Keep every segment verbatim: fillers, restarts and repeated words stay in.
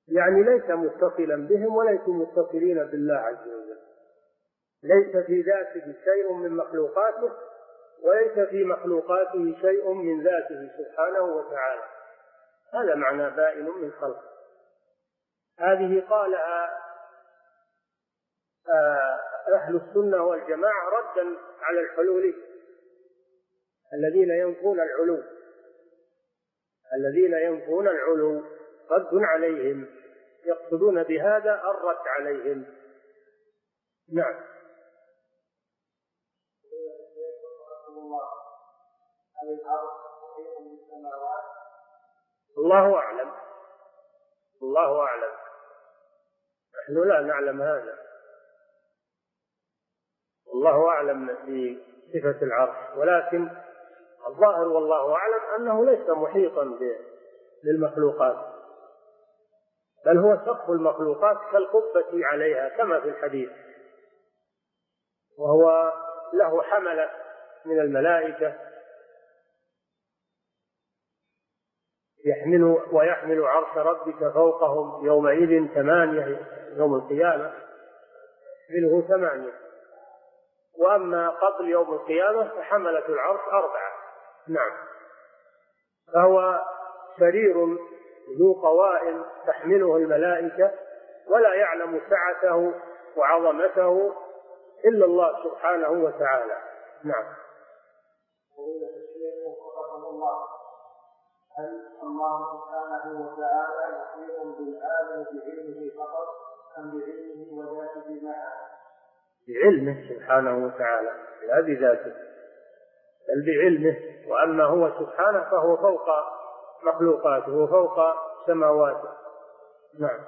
يعني ليس متصلا بهم وليسوا متصلين بالله عز وجل، ليس في ذاته شيء من مخلوقاته وليس في مخلوقاته شيء من ذاته سبحانه وتعالى. هذا معنى بائن من خلقه. هذه قالها أهل السنة والجماعة ردا على الحلولية الذين ينفون العلو الذين ينفون العلو رد عليهم، يقصدون بهذا الرد عليهم. نعم. الله أعلم، الله أعلم، نحن لا نعلم هذا، الله أعلم في صفة العرش، ولكن الظاهر والله أعلم أنه ليس محيطا للمخلوقات، بل هو سقف المخلوقات كالقبة عليها كما في الحديث، وهو له حملة من الملائكة يحمل ويحمل عرش ربك فوقهم يومئذ ثمانية، يوم القيامة منه ثمانية، وأما قبل يوم القيامة فحملة العرش أربعة. نعم. فهو سرير ذو قوائم تحمله الملائكة، ولا يعلم سعته وعظمته إلا الله سبحانه وتعالى. نعم. هل الله سبحانه وتعالى محيط بالعالم بعلمه فقط أم بعلمه وذاته معه؟ بعلمه سبحانه وتعالى لا بذاته، بل بعلمه. وأما هو سبحانه فهو فوق مخلوقاته وفوق سماواته. نعم.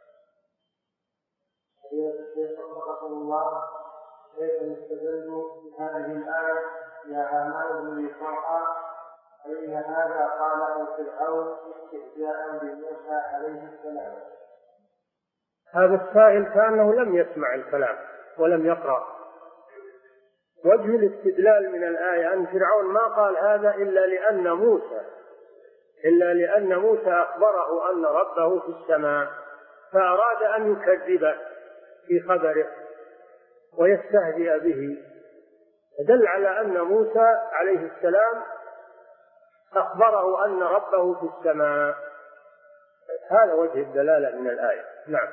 الله كيف نستدل بهذه الآية يا عامر بن فرحان فإن هذا قاله فرعون استهزاء بموسى عليه السلام؟ هذا السائل كأنه لم يسمع الكلام ولم يقرأ. وجه الاستدلال من الآية أن فرعون ما قال هذا إلا لأن موسى إلا لأن موسى أخبره أن ربه في السماء، فأراد أن يكذب في خبره ويستهزئ به، دل على أن موسى عليه السلام أخبره أن ربه في السماء. هذا وجه الدلالة من الآية. نعم.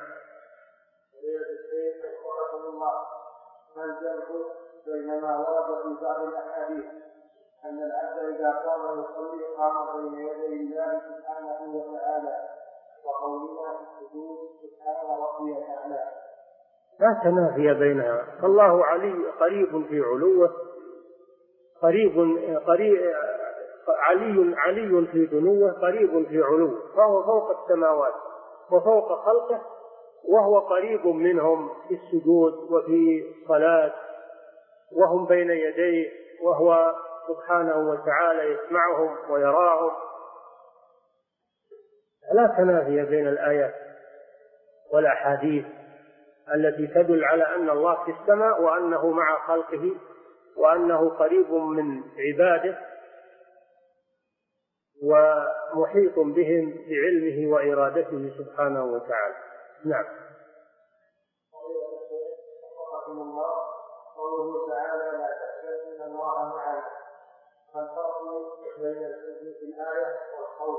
ما الجمع بينما ورد في بعض الأحاديث أن العبد إذا قام يصلي قام بين يدي الله سبحانه وتعالى وقولنا في السجود سبحان ربي الأعلى؟ لا تنافي بينها، فالله علي قريب في علوه، قريب قريب علي علي في دنوه، قريب في علوه، فهو فوق السماوات وفوق خلقه، وهو قريب منهم في السجود وفي الصلاة، وهم بين يديه، وهو سبحانه وتعالى يسمعهم ويراهم. لا تنافي بين الآيات والأحاديث التي تدل على أن الله في السماء وأنه مع خلقه وأنه قريب من عباده ومحيط بهم بعلمه وإرادته سبحانه وتعالى. نعم. قوله تعالى لا تحزن إن الله معنا، فالفرق بين الحزن في الآية والخوف؟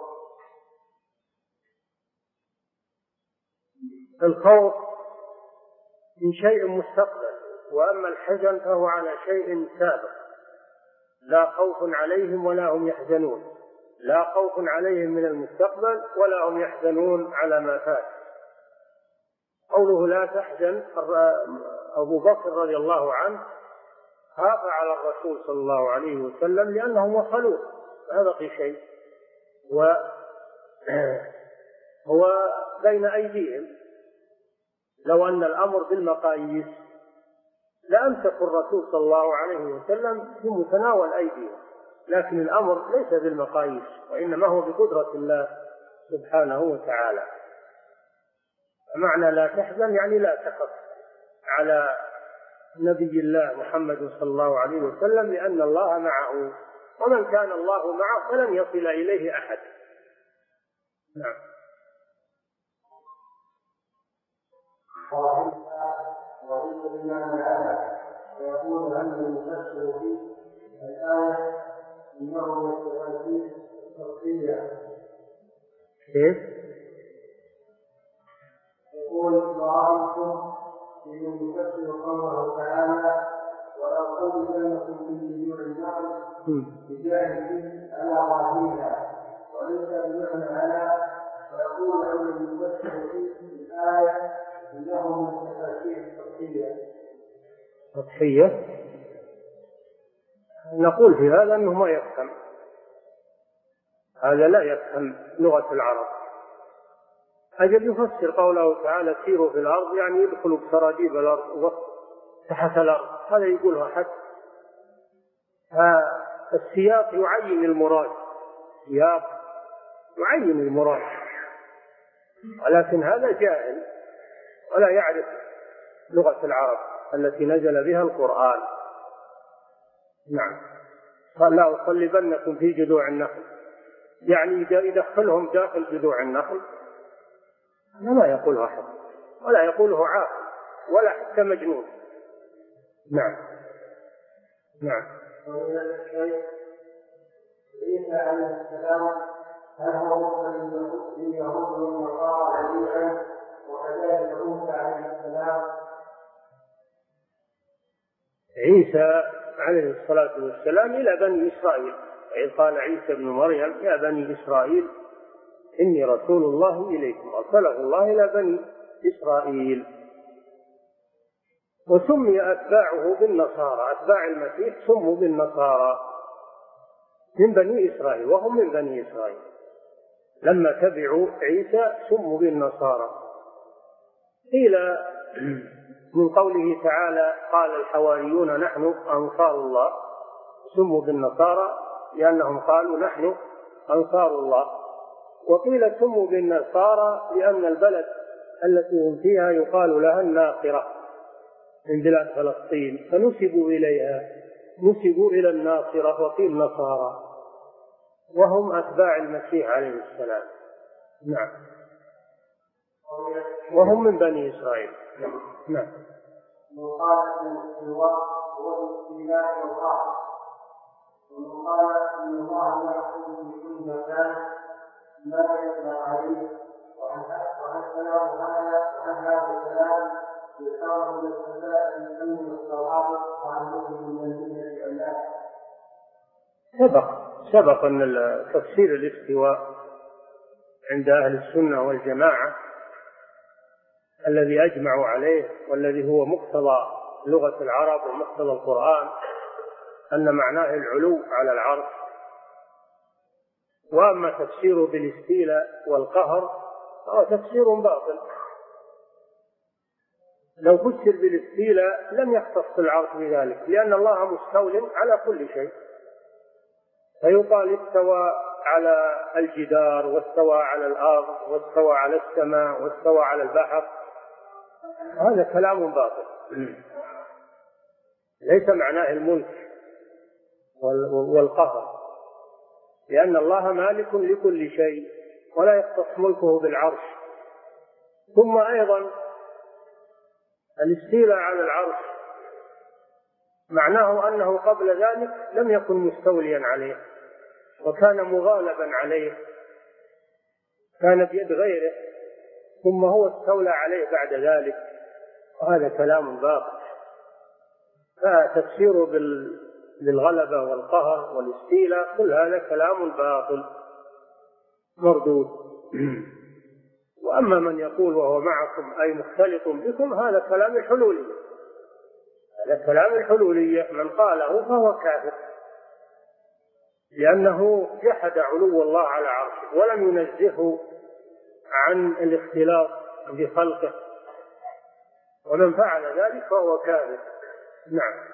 الخوف من شيء مستقبل، وأما الحزن فهو على شيء سابق. لا خوف عليهم ولا هم يحزنون، لا خوف عليهم من المستقبل ولا هم يحزنون على ما فات. قوله لا تحزن، أبو بكر رضي الله عنه خاف على الرسول صلى الله عليه وسلم لأنهم وصلوه ما بقي شيء، وهو بين أيديهم. لو أن الأمر بالمقاييس لأمسك الرسول صلى الله عليه وسلم في متناول أيديهم، لكن الأمر ليس بالمقاييس، وإنما هو بقدرة الله سبحانه وتعالى. معنى لا تحزن يعني لا تخف على نبي الله محمد صلى الله عليه وسلم، لأن الله معه، ومن كان الله معه فلن يصل إليه أحد. نعم. صاحبها وعيسى بمعنى العالم ويقول أن المفسر في الآية إنه من التفاسير الشخصية. كيف؟ يقول وعلمكم من يفسر قوله تعالى ولأصلبنكم في جذوع النخل بجانب على ظاهرها وليس بمعنى على ويقول أن المفسر في الآية إنه من التفاسير الشخصية. سطحية. نقول في هذا أنه ما يفهم، هذا لا يفهم لغة العرب. أجل يفسر قوله تعالى سيروا في الأرض يعني يدخلوا بسراديب الأرض تحت الأرض، هذا يقولها حد. السياق يعين المراد، السياق يعين المراد، ولكن هذا جاهل ولا يعرف لغة العرب التي نزل بها القرآن. نعم. قال لا أصلبنكم في جذوع النخل، يعني يدخلهم داخل جذوع النخل. لا يقولها أحد ولا يقوله عاقل ولا حتى مجنون. نعم. نعم. عيسى عليه السلام هل هو مسلم لليهود والنصارى جميعا وكذلك موسى عليه السلام؟ عيسى عليه الصلاة والسلام إلى بني إسرائيل، إذ قال عيسى ابن مريم يا بني إسرائيل إني رسول الله إليكم، أرسله الله إلى بني إسرائيل. وسمي أتباعه بالنصارى، أتباع المسيح سموا بالنصارى من بني إسرائيل، وهم من بني إسرائيل. لما تبعوا عيسى سموا بالنصارى. قيل من قوله تعالى قال الحواريون نحن أنصار الله، سموا بالنصارى لأنهم قالوا نحن أنصار الله. وقيل سموا بالنصارى لأن البلد التي هم فيها يقال لها الناصرة من بلاد فلسطين، فنسبوا إليها، نسبوا إلى الناصرة وقيل نصارى، وهم أتباع المسيح عليه السلام. نعم. وهم من بني إسرائيل. نعم. وقال ان الاستواء هو الاستيلاء والراحه، وقال ان الله يحكم في كل مكان ما يطلع عليه، وعن كلام هذا وعن هذا الكلام يشار من السماء من امن الصواب وعن مؤمن من المدينه الله. سبق سبق ان تفسير الاستواء عند اهل السنه والجماعه الذي أجمعوا عليه والذي هو مقتضى لغة العرب ومقتضى القرآن أن معناه العلو على العرش. وأما تفسيره بالاستيلاء والقهر فهو تفسير باطل. لو فسر بالاستيلاء لم يختص العرش بذلك، لأن الله مستول على كل شيء، فيقال استوى على الجدار واستوى على الأرض واستوى على السماء واستوى على البحر، هذا كلام باطل. ليس معناه الملك والقهر، لأن الله مالك لكل شيء ولا يختص ملكه بالعرش. ثم أيضا الاستيلاء على العرش معناه أنه قبل ذلك لم يكن مستوليا عليه وكان مغالبا عليه، كان بيد غيره ثم هو استولى عليه بعد ذلك، وهذا كلام باطل. فتفسيره بالغلبة والقهر والاستيلاء كل هذا كلام باطل مردود. وأما من يقول وهو معكم أي مختلط بكم، هذا كلام الحلولية، هذا كلام الحلولية، من قاله فهو كافر، لأنه جحد علو الله على عرشه ولم ينزهه عن الاختلاط بخلقه، ومن فعل ذلك فهو كافر. نعم.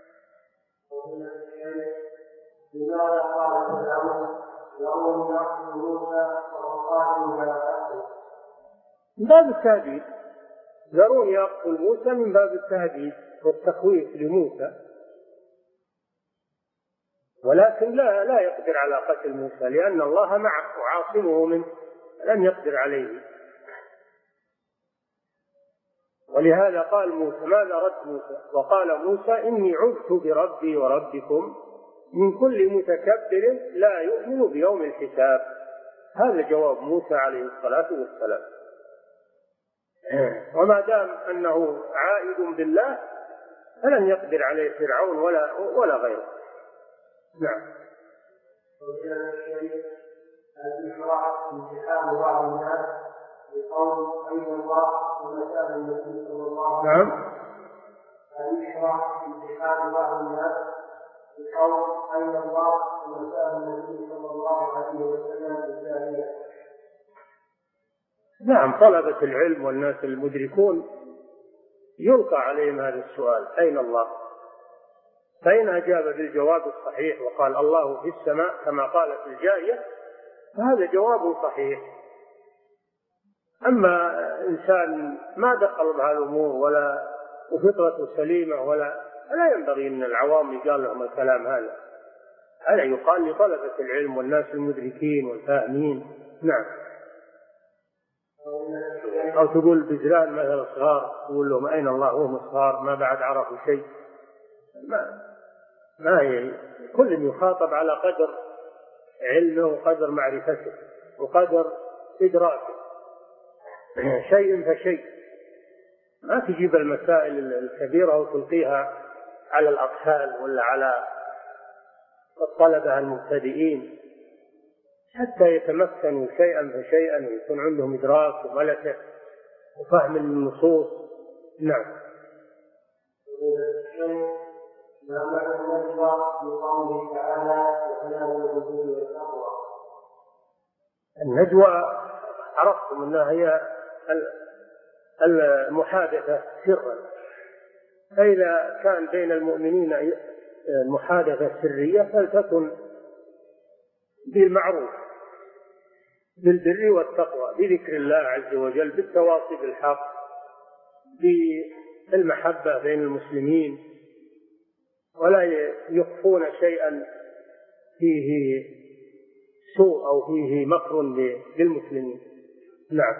لماذا قال فرعون يوم يقتل موسى وقال لا تقتل؟ من باب التهديد، ذروني يقتل موسى من باب التهديد والتخويف لموسى، ولكن لا لا يقدر على قتل موسى لأن الله معه وعاصمه منه، لم يقدر عليه. ولهذا قال موسى ماذا رد موسى؟ وقال موسى إني عذت بربي وربكم من كل متكبر لا يؤمن بيوم الحساب. هذا جواب موسى عليه الصلاة والسلام. وما دام أنه عائد بالله فلن يقدر عليه فرعون ولا ولا غيره. نعم. الإشراع امتحان بعض الناس بقول أين الله ومسألة النبي صلى الله عليه وسلم. نعم. الإشراع امتحان بعض الناس بقول أين الله ومسألة النبي صلى الله عليه وسلم بالجاهلية. نعم، طلبة العلم والناس المدركون يلقى عليهم هذا السؤال أين الله؟ فإن أجاب بالجواب الصحيح وقال الله في السماء كما قالت الجارية فهذا جواب صحيح. أما إنسان ما دخل بها الأمور ولا وفطرته سليمة ولا لا ينبغي أن العوام يقال لهم الكلام هذا. هذا يقال لطلبة العلم والناس المدركين والفاهمين. نعم. أو تقول بزلان مثل صغار تقول لهم أين الله وهم صغار ما بعد عرفوا شيء. ما ما هي كل يخاطب على قدر علمه وقدر معرفته وقدر إدراكه شيء فشيء. ما تجيب المسائل الكبيرة وتلقيها على الأطفال ولا على الطلبة المبتدئين حتى يتمكنوا شيئا فشيئا ويكون عندهم إدراك وملكة وفهم النصوص. نعم. النجوى عرفتم أنها هي المحادثة سرا، فإذا كان بين المؤمنين محادثة سرية فلتكن بالمعروف بالبر والتقوى بذكر الله عز وجل بالتواصي بالحق بالمحبة بين المسلمين ولا يخفون شيئا فيه سوء أو فيه مكر للمسلمين. نعم.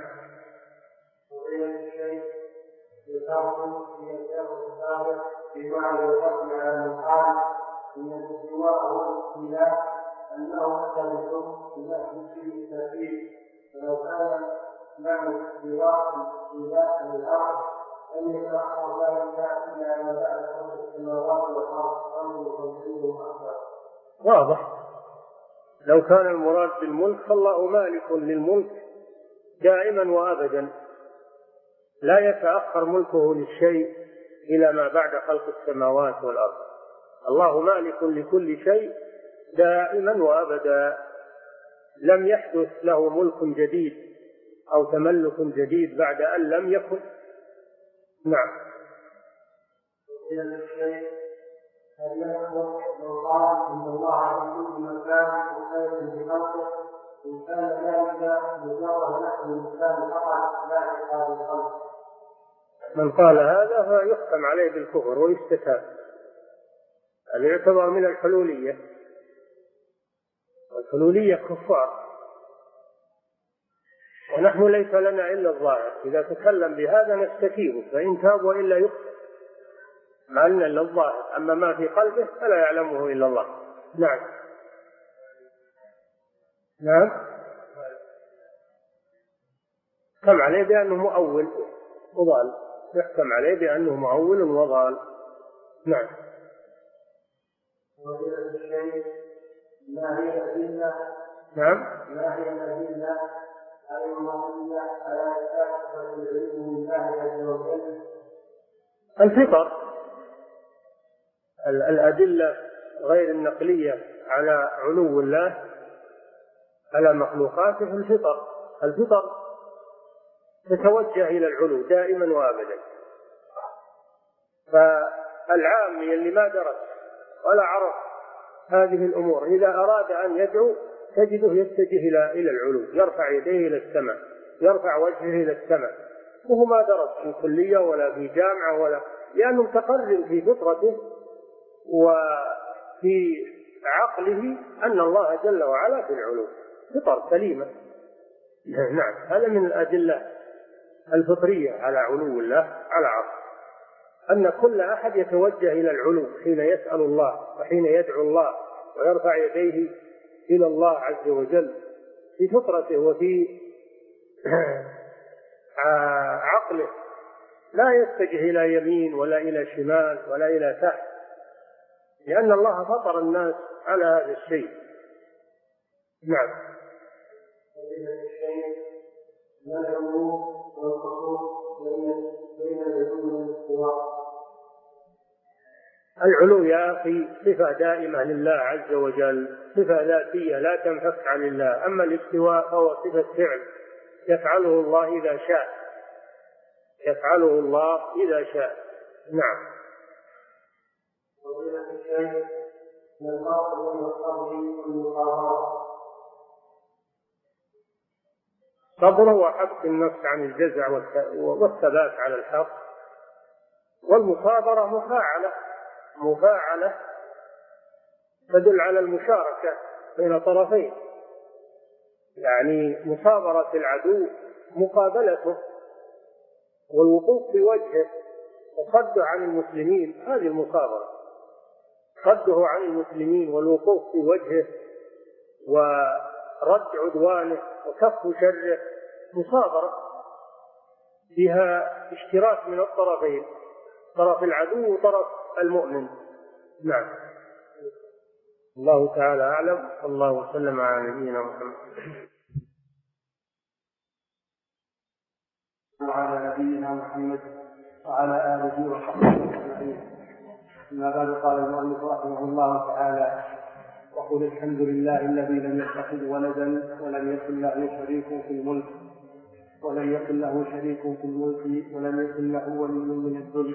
بمعنى الرد على المقال ان الاستواء هو الاله انه يختلف بنفس الترتيب فلو كان معنى الاستواء الاله من الارض لم يتاخر ذلك الا ما بعد خلق السماوات والارض امر تنزيل اكبر. واضح. لو كان المراد بالملك فالله مالك للملك دائما وابدا لا يتاخر ملكه للشيء إلى ما بعد خلق السماوات والأرض. الله مالك لكل شيء دائما وأبدا لم يحدث له ملك جديد أو تملك جديد بعد أن لم يكن. نعم. هل يكفر لو قال إن الله في كل مكان وخير بخلقه إن كان ذلك مجرد نحو الإنسان فقط لا عقاب الخلق؟ من قال هذا فيحكم عليه بالكفر ويستتاب. هذا يعتبر من الحلولية، والحلولية كفار، ونحن ليس لنا إلا الظاهر. إذا تكلم بهذا نستتيبه فإن تاب وإلا يقتل، ما لنا إلا الظاهر، أما ما في قلبه فلا يعلمه إلا الله. نعم. نعم. كم عليه بأنه مؤول وضال، يحكم عليه بأنه معول وضال. نعم. ما هي الأدلة؟ نعم. ما هي الأدلة المرئية على إثبات العلم لله عز وجل؟ الفطر، الأدلة غير النقلية على علو الله على مخلوقاته الفطر. الفطر تتوجه إلى العلو دائما وابدا. فالعامي اللي ما درس ولا عرف هذه الأمور إذا أراد أن يدعو تجده يتجه إلى إلى العلو، يرفع يديه إلى السماء، يرفع وجهه إلى السماء، وهو ما درس في كلية ولا في جامعة ولا، لأنه متقرر في فطرته وفي عقله أن الله جل وعلا في العلو، فطر سليمة. نعم. هذا من الأدلة الفطرية على علو الله على عرشه، أن كل أحد يتوجه إلى العلو حين يسأل الله وحين يدعو الله ويرفع يديه إلى الله عز وجل في فطرته وفي عقله، لا يتجه إلى يمين ولا إلى شمال ولا إلى تحت، لأن الله فطر الناس على هذا الشيء. نعم. العلو يا أخي صفة دائمة لله عز وجل، صفة ذاتية لا تنفك عن الله. أما الاستواء فهو صفة فعل يفعله الله إذا شاء، يفعله الله إذا شاء. نعم. الصبر هو حبس النفس عن الجزع والثبات على الحق، والمصابرة مفاعلة مفاعلة تدل على المشاركة بين طرفين، يعني مصابرة العدو مقابلته والوقوف في وجهه وصده عن المسلمين، هذه المصابرة، صده عن المسلمين والوقوف في وجهه ورد عدوانه وكف شره، مصابرة فيها اشتراك من الطرفين، طرف العدو وطرف المؤمن. نعم. الله تعالى أعلم، والله وسلم على نبينا محمد وعلى نبينا محمد وعلى آله وصحبه أجمعين. أما بعد، قال المؤلف رحمه الله تعالى: وقل الحمد لله الذي لم يتخذ ولدا ولم يكن له شريك في الملك ولم يكن له شريك في الملك ولم يكن له ولي من الذل.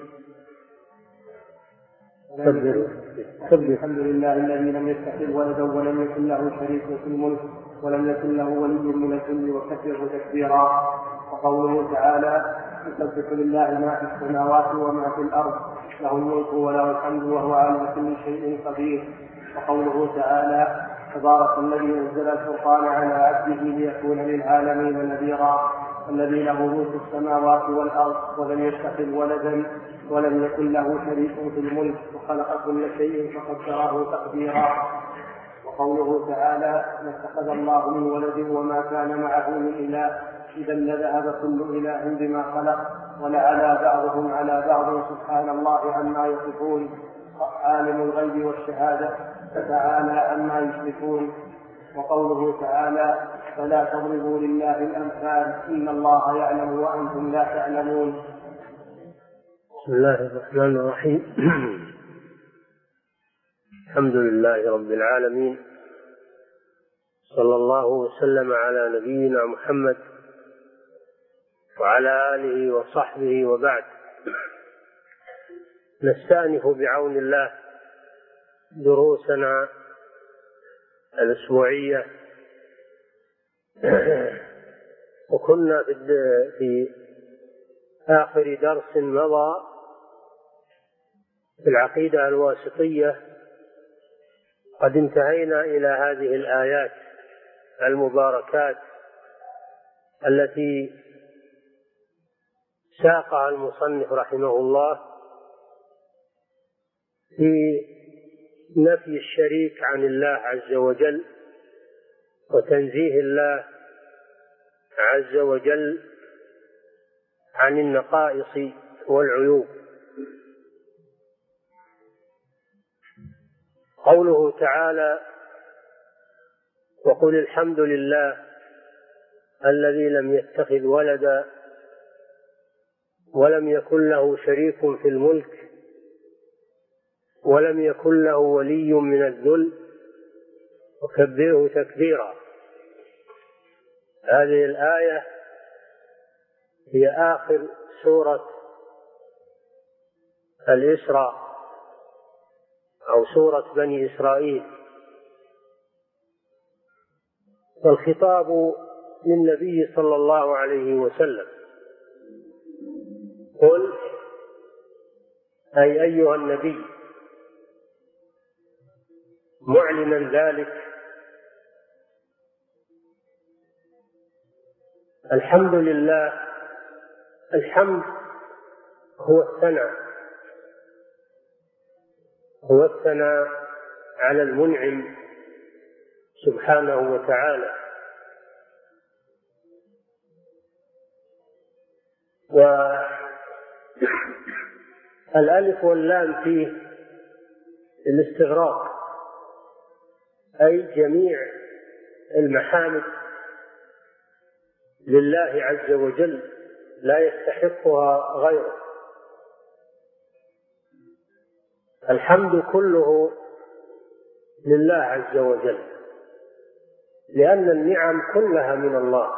الحمد لله الذي لم يتخذ ولدا ولم يكن له شريك في الملك ولم يكن له ولي من الذل وكبره تكبيرا. وقوله تعالى: يسبح لله ما في السماوات وما في الأرض له الملك وله الحمد وهو على كل شيء قدير. وقوله تعالى: تبارك الذي نزل الفرقان على عبده ليكون للعالمين نذيرا. الذي له ملك السماوات والأرض ولم يتخذ ولدا ولم يكن له شريك في الملك وخلق كل شيء فقدره تقديرا. وقوله تعالى: ما اتخذ الله من ولد وما كان معه من إله إذا لذهب كل إله بما خلق ولعلى بعضهم على بعض سبحان الله عما يصفون عالم الغيب والشهادة فتعالى عما يشركون. وقوله تعالى: فلا تضربوا لله الأمثال إن الله يعلم وأنتم لا تعلمون. بسم الله الرحمن الرحيم. الحمد لله رب العالمين، صلى الله وسلم على نبينا محمد وعلى آله وصحبه، وبعد. نستأنف بعون الله دروسنا الأسبوعية، وكنا في آخر درس مضى في العقيدة الواسطية قد انتهينا إلى هذه الآيات المباركات التي ساقها المصنف رحمه الله في نفي الشريك عن الله عز وجل وتنزيه الله عز وجل عن النقائص والعيوب. قوله تعالى: وقل الحمد لله الذي لم يتخذ ولدا ولم يكن له شريك في الملك ولم يكن له ولي من الذل وكبره تكبيرا. هذه الآية هي آخر سورة الإسراء أو سورة بني إسرائيل، والخطاب للنبي صلى الله عليه وسلم. قل أي أيها النبي، معلنا ذلك: الحمد لله الحمد هو الثناء هو الثناء على المنعم سبحانه وتعالى، والألف واللام فيه الاستغراق، أي جميع المحامد لله عز وجل لا يستحقها غيره. الحمد كله لله عز وجل، لأن النعم كلها من الله،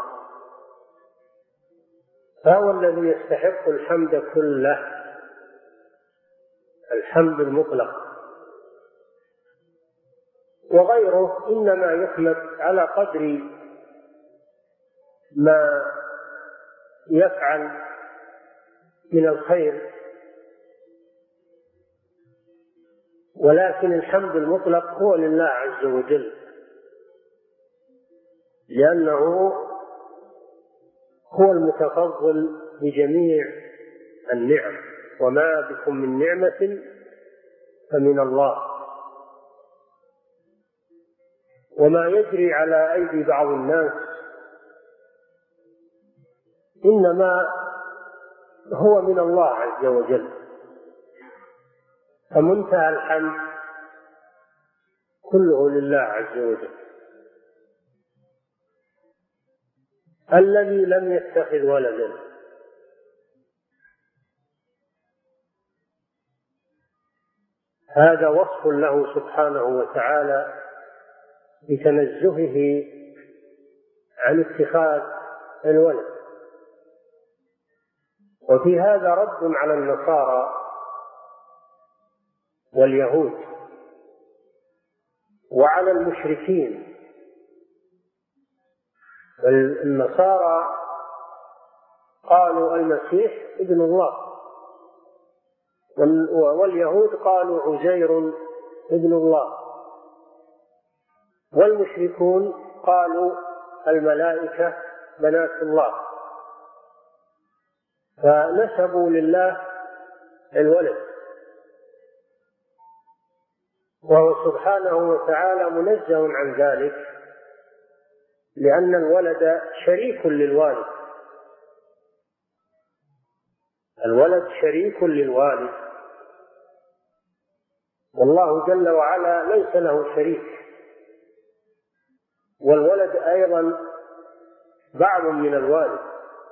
فهو الذي يستحق الحمد كله، الحمد المطلق، وغيره إنما يحمد على قدر ما يفعل من الخير، ولكن الحمد المطلق هو لله عز وجل، لأنه هو المتفضل بجميع النعم، وما بكم من نعمة فمن الله. وما يجري على أيدي بعض الناس إنما هو من الله عز وجل، فمنتهى الحمد كله لله عز وجل، الذي لم يتخذ ولدا، هذا وصف له سبحانه وتعالى بتنزهه عن اتخاذ الولد. وفي هذا رد على النصارى واليهود وعلى المشركين. النصارى قالوا المسيح ابن الله، واليهود قالوا عزير ابن الله، والمشركون قالوا الملائكة بنات الله، فنسبوا لله الولد، وهو سبحانه وتعالى منزه عن ذلك، لأن الولد شريك للوالد، الولد شريك للوالد، والله جل وعلا ليس له شريك، والولد أيضا بعض من الوالد.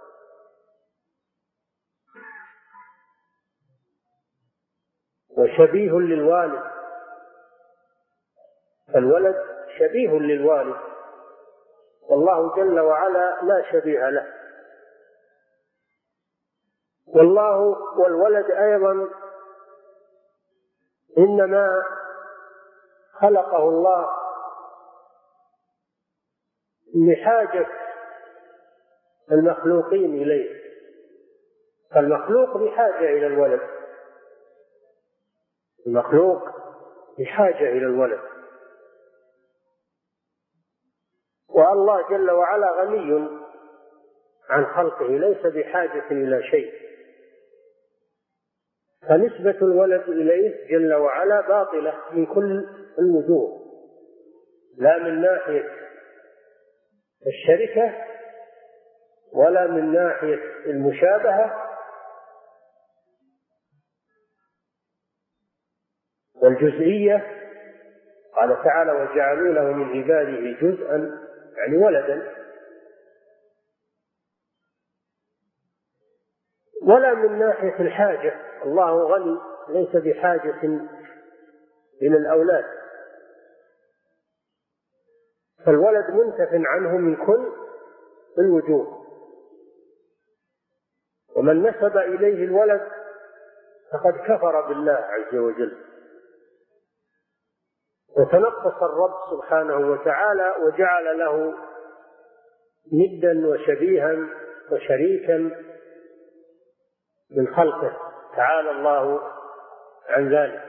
وشبيه للوالد، الولد شبيه للوالد، والله جل وعلا لا شبيه له. والله والولد أيضا إنما خلقه الله لحاجة المخلوقين إليه، فالمخلوق بحاجة إلى الولد، المخلوق بحاجة إلى الولد، والله جل وعلا غني عن خلقه ليس بحاجة إلى شيء، فنسبة الولد إليه جل وعلا باطلة من كل الوجوه، لا من ناحية الشركة ولا من ناحية المشابهة والجزئية. قال تعالى وجعلوا له من عباده جزءا، يعني ولدا، ولا من ناحية الحاجة، الله غني ليس بحاجة إلى الأولاد، فالولد منتف عنه من كل الوجوه. ومن نسب إليه الولد فقد كفر بالله عز وجل، وتنقص الرب سبحانه وتعالى وجعل له ندا وشبيها وشريكا من خلقه، تعالى الله عن ذلك.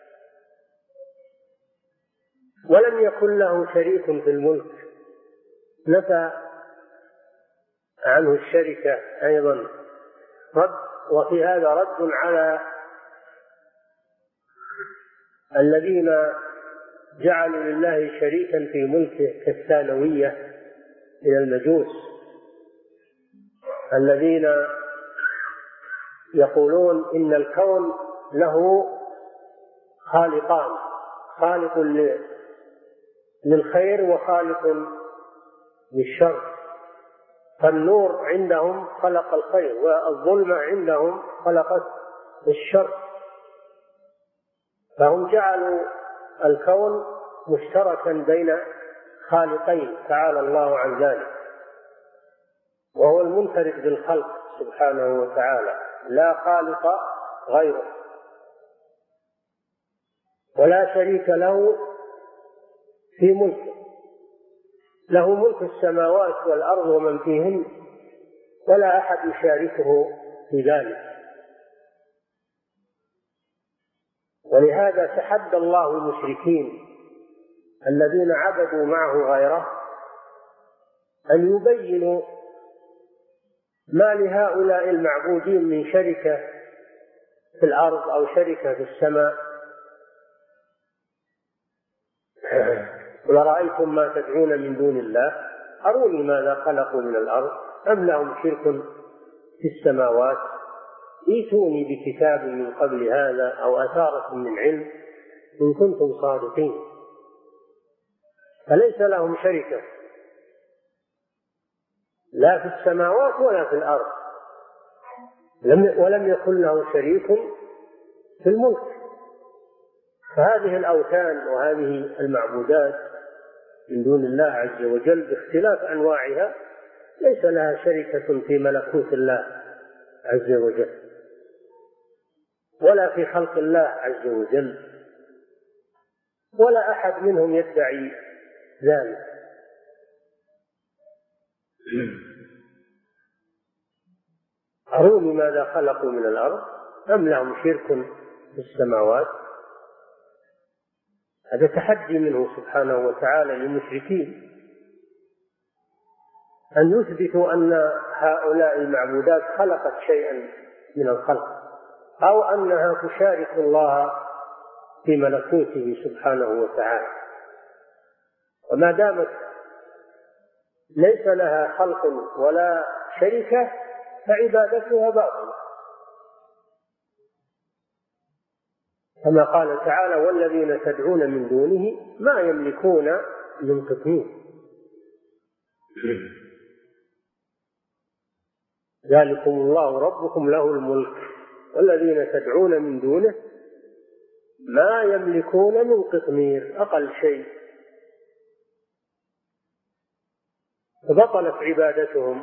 ولم يكن له شريك في الملك، نفى عنه الشركة أيضا رد وفي هذا رد على الذين جعلوا لله شريكا في ملكه كالثانوية من المجوس، الذين يقولون إن الكون له خالقان، خالق للخير وخالق للشر، فالنور عندهم خلق الخير والظلمة عندهم خلقت الشر، فهم جعلوا الكون مشتركا بين خالقين تعالى الله عن ذلك، وهو المنفرد بالخلق سبحانه وتعالى، لا خالق غيره ولا شريك له في ملكه، له ملك السماوات والأرض ومن فيهن ولا أحد يشاركه في ذلك. ولهذا تحدى الله المشركين الذين عبدوا معه غيره أن يبينوا ما لهؤلاء المعبودين من شركة في الأرض أو شركة في السماء. ورأيتم ما تدعون من دون الله أروني ماذا خلقوا من الأرض أم لهم شرك في السماوات ائتوني بكتاب من قبل هذا أو أثارة من علم إن كنتم صادقين. فليس لهم شركة لا في السماوات ولا في الأرض، ولم يكن له شريك في الملك. فهذه الأوثان وهذه المعبودات من دون الله عز وجل باختلاف أنواعها ليس لها شركة في ملكوت الله عز وجل ولا في خلق الله عز وجل، ولا أحد منهم يدعي ذلك. أروني ماذا خلقوا من الأرض أم لهم شرك في السماوات. هذا تحدي منه سبحانه وتعالى للمشركين أن يثبتوا أن هؤلاء المعبودات خلقت شيئا من الخلق أو أنها تشارك الله في ملكوته سبحانه وتعالى. وما دامت ليس لها خلق ولا شركة فعبادتها باطلة، كما قال تعالى والذين تدعون من دونه ما يملكون من قطمير. ذلكم الله ربكم له الملك والذين تدعون من دونه ما يملكون من قطمير، أقل شيء. فبطلت عبادتهم،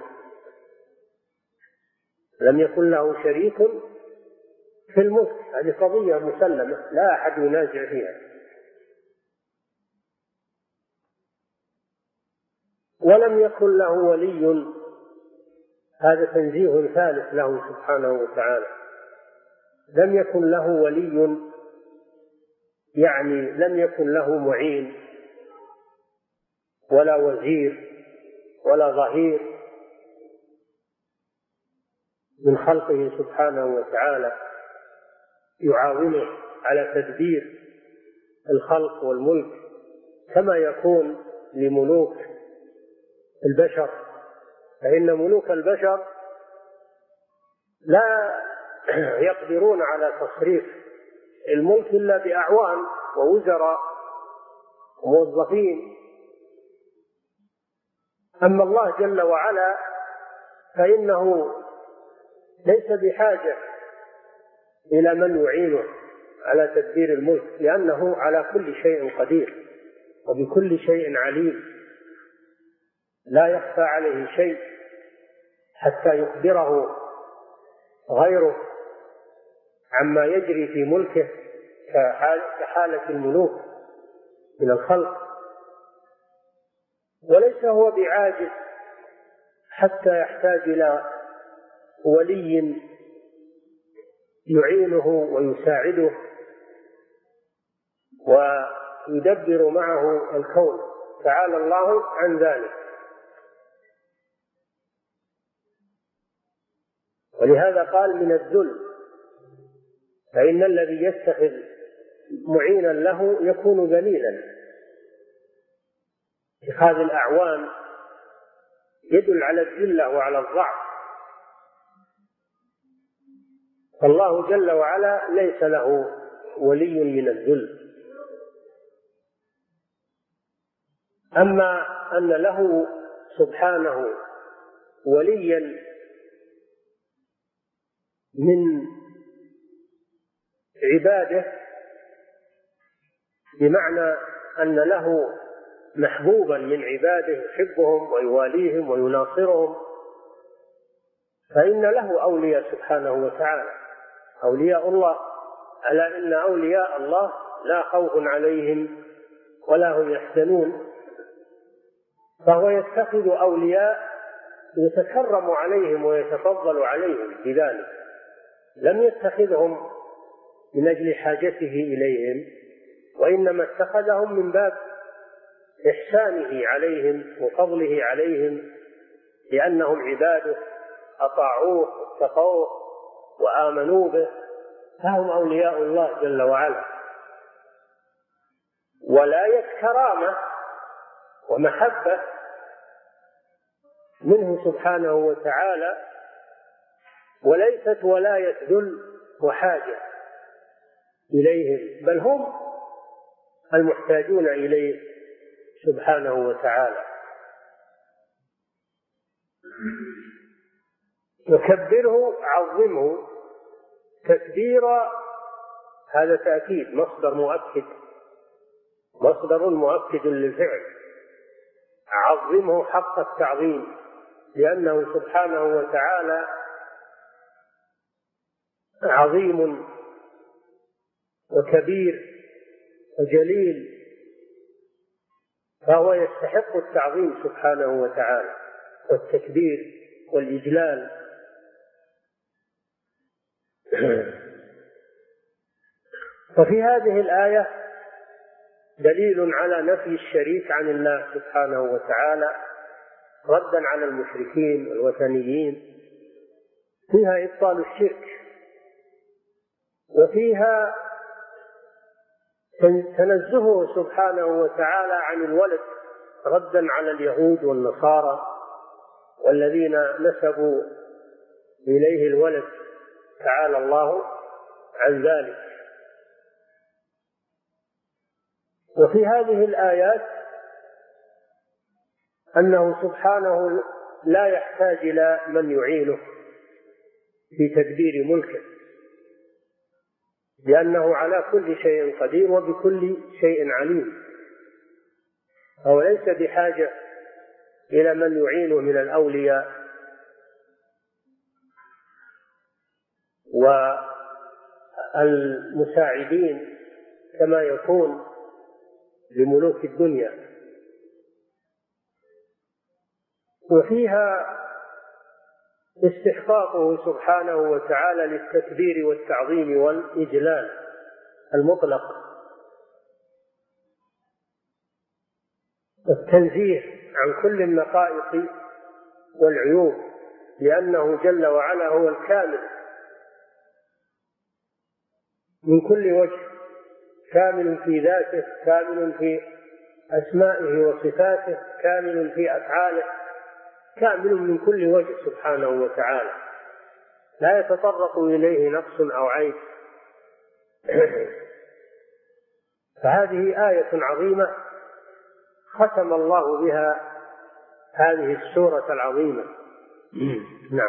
لم يكن له شريك في الملك. هذه قضية مسلمة لا أحد ينازع فيها. ولم يكن له ولي، هذا تنزيه ثالث له سبحانه وتعالى. لم يكن له ولي يعني لم يكن له معين ولا وزير ولا ظهير من خلقه سبحانه وتعالى يعاونه على تدبير الخلق والملك كما يكون لملوك البشر. فإن ملوك البشر لا يقدرون على تصريف الملك إلا بأعوان ووزراء وموظفين. أما الله جل وعلا فإنه ليس بحاجة إلى من يعينه على تدبير الملك، لأنه على كل شيء قدير وبكل شيء عليم، لا يخفى عليه شيء حتى يخبره غيره عما يجري في ملكه كحالة الملوك من الخلق. وليس هو بعاجز حتى يحتاج إلى ولي يعينه ويساعده ويدبر معه الكون، تعالى الله عن ذلك. ولهذا قال من الذل، فإن الذي يتخذ معينا له يكون ذليلا. اتخاذ الأعوان يدل على الذلة وعلى الضعف، فالله جل وعلا ليس له ولي من الذل. أما أن له سبحانه وليا من عباده، بمعنى أن له محبوبا من عباده يحبهم ويواليهم ويناصرهم، فإن له أولياء سبحانه وتعالى، أولياء الله. ألا إن أولياء الله لا خوف عليهم ولا هم يحزنون. فهو يتخذ أولياء يتكرم عليهم ويتفضل عليهم بذلك، لم يتخذهم من أجل حاجته إليهم، وإنما اتخذهم من باب إحسانه عليهم وفضله عليهم، لأنهم عباده أطاعوه واتقوه وآمنوا به، فهم أولياء الله جل وعلا. ولاية كرامة ومحبة منه سبحانه وتعالى، وليست ولاية ذل وحاجة إليهم، بل هم المحتاجون إليه سبحانه وتعالى. وكبره عظمه تكبيرا، هذا تأكيد، مصدر مؤكد، مصدر مؤكد للفعل. عظمه حق التعظيم، لأنه سبحانه وتعالى عظيم وكبير وجليل، فهو يستحق التعظيم سبحانه وتعالى والتكبير والإجلال. ففي هذه الآية دليل على نفي الشريك عن الله سبحانه وتعالى، ردا على المشركين والوثنيين، فيها إبطال الشرك، وفيها تنزهه سبحانه وتعالى عن الولد، ردا على اليهود والنصارى والذين نسبوا إليه الولد، تعالى الله عن ذلك. وفي هذه الآيات أنه سبحانه لا يحتاج إلى من يعينه في تدبير ملكه، لأنه على كل شيء قدير وبكل شيء عليم، فهو ليس بحاجة إلى من يعينه من الأولياء والمساعدين كما يكون لملوك الدنيا. وفيها استحقاقه سبحانه وتعالى للتكبير والتعظيم والإجلال المطلق، التنزيه عن كل النقائص والعيوب، لأنه جل وعلا هو الكامل من كل وجه، كامل في ذاته، كامل في أسمائه وصفاته، كامل في أفعاله، كامل من كل وجه سبحانه وتعالى، لا يتطرق إليه نقص أو عيب. فهذه آية عظيمة ختم الله بها هذه السورة العظيمة. نعم.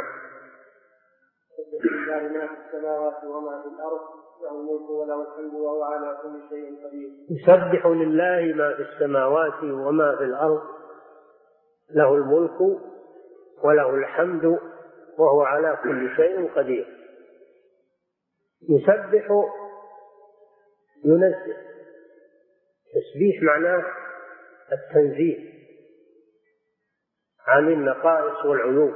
ما في السماوات وما في الأرض، له الملك وله الحمد وهو على كل شيء قدير. يسبح لله ما في السماوات وما في الأرض، له الملك وله الحمد وهو على كل شيء قدير. يسبح ينزه، تسبيح معناه التنزيه عن النقائص والعيوب.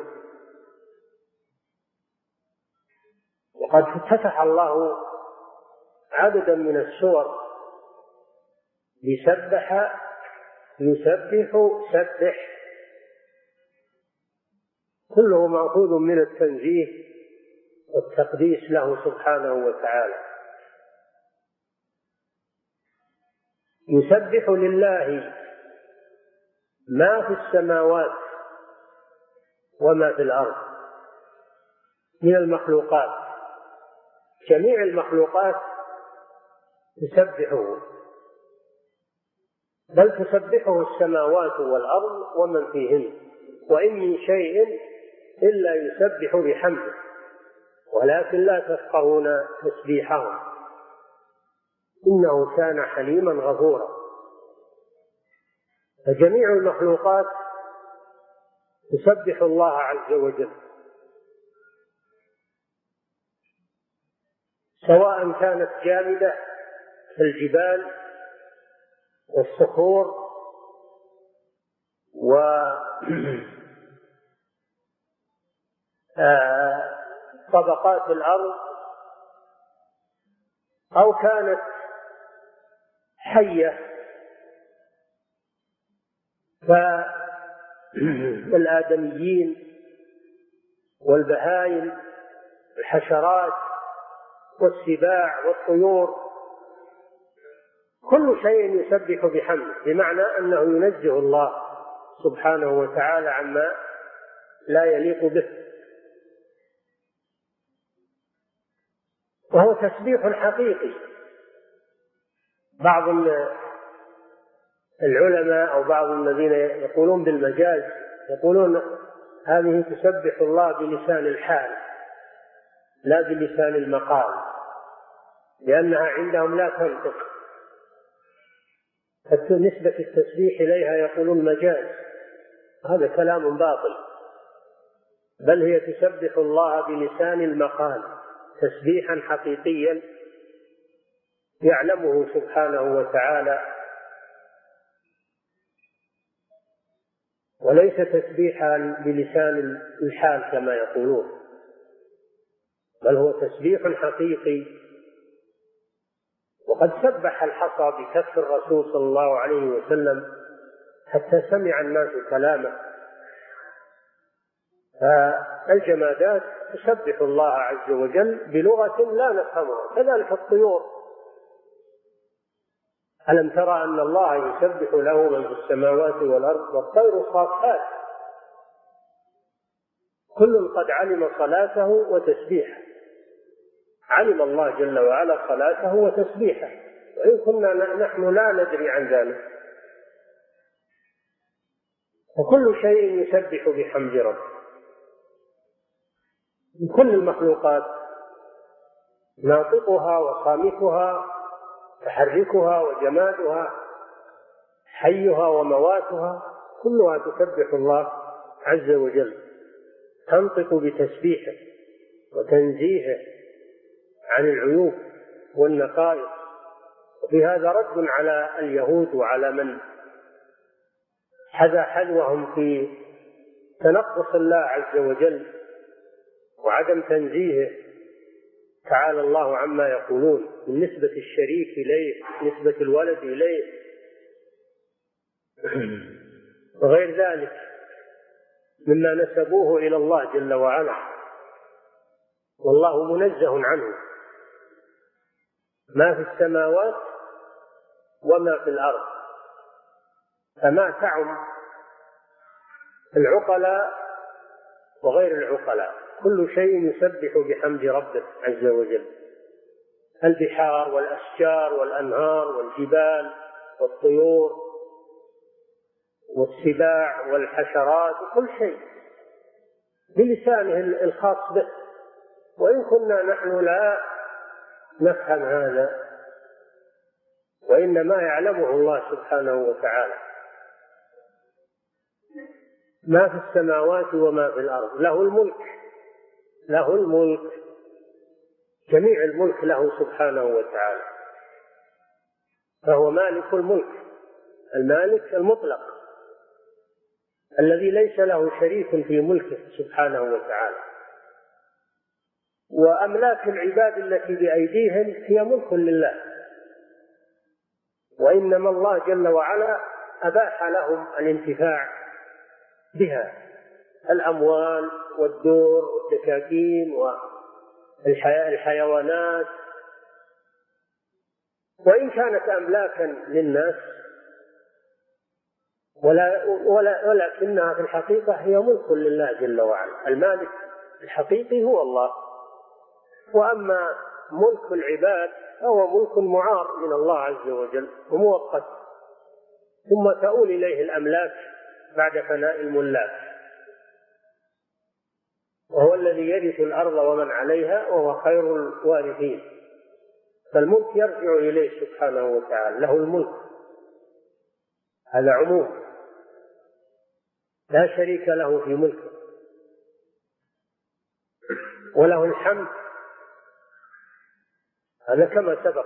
وقد فتح الله عددا من السور بسبح، يسبح، سبح، كله مأخوذ من التنزيه والتقديس له سبحانه وتعالى. يسبح لله ما في السماوات وما في الأرض من المخلوقات، جميع المخلوقات تسبحه، بل تسبحه السماوات والأرض ومن فيهن، وإن من شيء إلا يسبح بحمده ولكن لا تفقهون تسبيحهم إنه كان حليما غفورا. فجميع المخلوقات تسبح الله عز وجل، سواء كانت جامدة كالجبال والصخور وطبقات الأرض، أو كانت حية كالآدميين والبهائم الحشرات والسباع والطيور، كل شيء يسبح بحمده، بمعنى أنه ينزه الله سبحانه وتعالى عما لا يليق به، وهو تسبيح حقيقي. بعض العلماء أو بعض الذين يقولون بالمجاز يقولون هذه تسبح الله بلسان الحال لا بلسان المقال، لأنها عندهم لا تنطق، نسبة التسبيح إليها يقولون مجاز، هذا كلام باطل، بل هي تسبح الله بلسان المقال تسبيحا حقيقيا يعلمه سبحانه وتعالى، وليس تسبيحا بلسان الحال كما يقولون، بل هو تسبيح حقيقي. وقد سبح الحصى بكف الرسول صلى الله عليه وسلم حتى سمع الناس كلامه. فالجمادات تسبح الله عز وجل بلغة لا نفهمها، كذلك الطيور. ألم ترى أن الله يسبح له من في السماوات والأرض والطير صافات، كل قد علم صلاته وتسبيحه، علم الله جل وعلا صلاته وتسبيحه، وإن كنا نحن لا ندري عن ذلك. وكل شيء يسبح بحمد ربه، من كل المخلوقات، ناطقها وصامتها، تحركها وجمادها، حيها ومواتها، كلها تسبح الله عز وجل، تنطق بتسبيحه وتنزيهه عن العيوب والنقائص. وبهذا رد على اليهود وعلى من حذا حذوهم في تنقص الله عز وجل وعدم تنزيهه تعالى الله عما يقولون من نسبة الشريك إليه، نسبة الولد إليه وغير ذلك مما نسبوه إلى الله جل وعلا، والله منزه عنه، ما في السماوات وما في الأرض. فما تعم العقلاء وغير العقلاء، كل شيء يسبح بحمد ربه عز وجل، البحار والأشجار والأنهار والجبال والطيور والسباع والحشرات، وكل شيء بلسانه الخاص به، وإن كنا نحن لا نفهم هذا، وإنما يعلمه الله سبحانه وتعالى. ما في السماوات وما في الأرض، له الملك، له الملك، جميع الملك له سبحانه وتعالى، فهو مالك الملك، المالك المطلق الذي ليس له شريك في ملكه سبحانه وتعالى. وأملاك العباد التي بأيديهم هي ملك لله، وإنما الله جل وعلا أباح لهم الانتفاع بها، الأموال والدور والدكاكين الحيوانات، وإن كانت أملاكا للناس ولا ولا ولكنها في الحقيقة هي ملك لله جل وعلا. المالك الحقيقي هو الله، وأما ملك العباد فهو ملك معار من الله عز وجل ومؤقت، ثم تؤول إليه الأملاك بعد فناء الملاك، وهو الذي يرث الأرض ومن عليها وهو خير الوارثين. فالملك يرجع إليه سبحانه وتعالى، له الملك، هذا عموم، لا شريك له في ملكه. وله الحمد، هذا كما سبق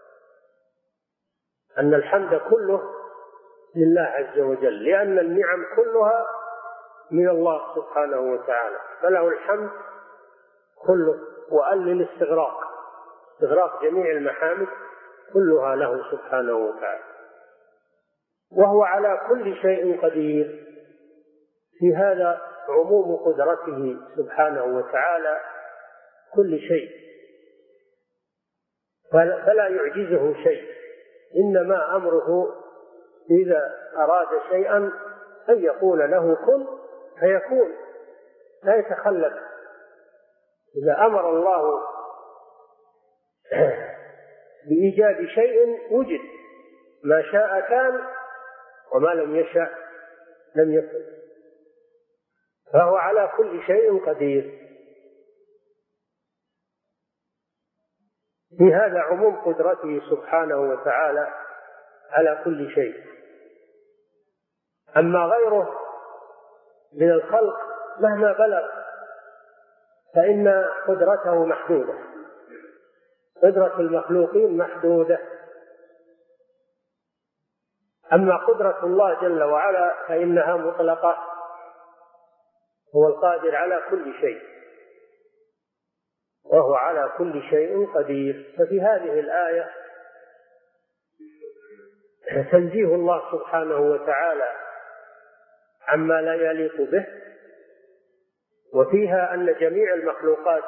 أن الحمد كله لله عز وجل، لأن النعم كلها من الله سبحانه وتعالى، فله الحمد كله. وأل للاستغراق، استغراق جميع المحامد كلها له سبحانه وتعالى. وهو على كل شيء قدير، في هذا عموم قدرته سبحانه وتعالى كل شيء، فلا يعجزه شيء، إنما أمره إذا أراد شيئا أن يقول له كن فيكون، لا يتخلف. إذا أمر الله بإيجاد شيء وجد، ما شاء كان وما لم يشاء لم يكن، فهو على كل شيء قدير. في هذا عموم قدرته سبحانه وتعالى على كل شيء. أما غيره من الخلق مهما بلغ فإن قدرته محدودة، قدرة المخلوقين محدودة. أما قدرة الله جل وعلا فإنها مطلقة، هو القادر على كل شيء، وهو على كل شيء قدير. ففي هذه الآية تنزيه الله سبحانه وتعالى عما لا يليق به، وفيها أن جميع المخلوقات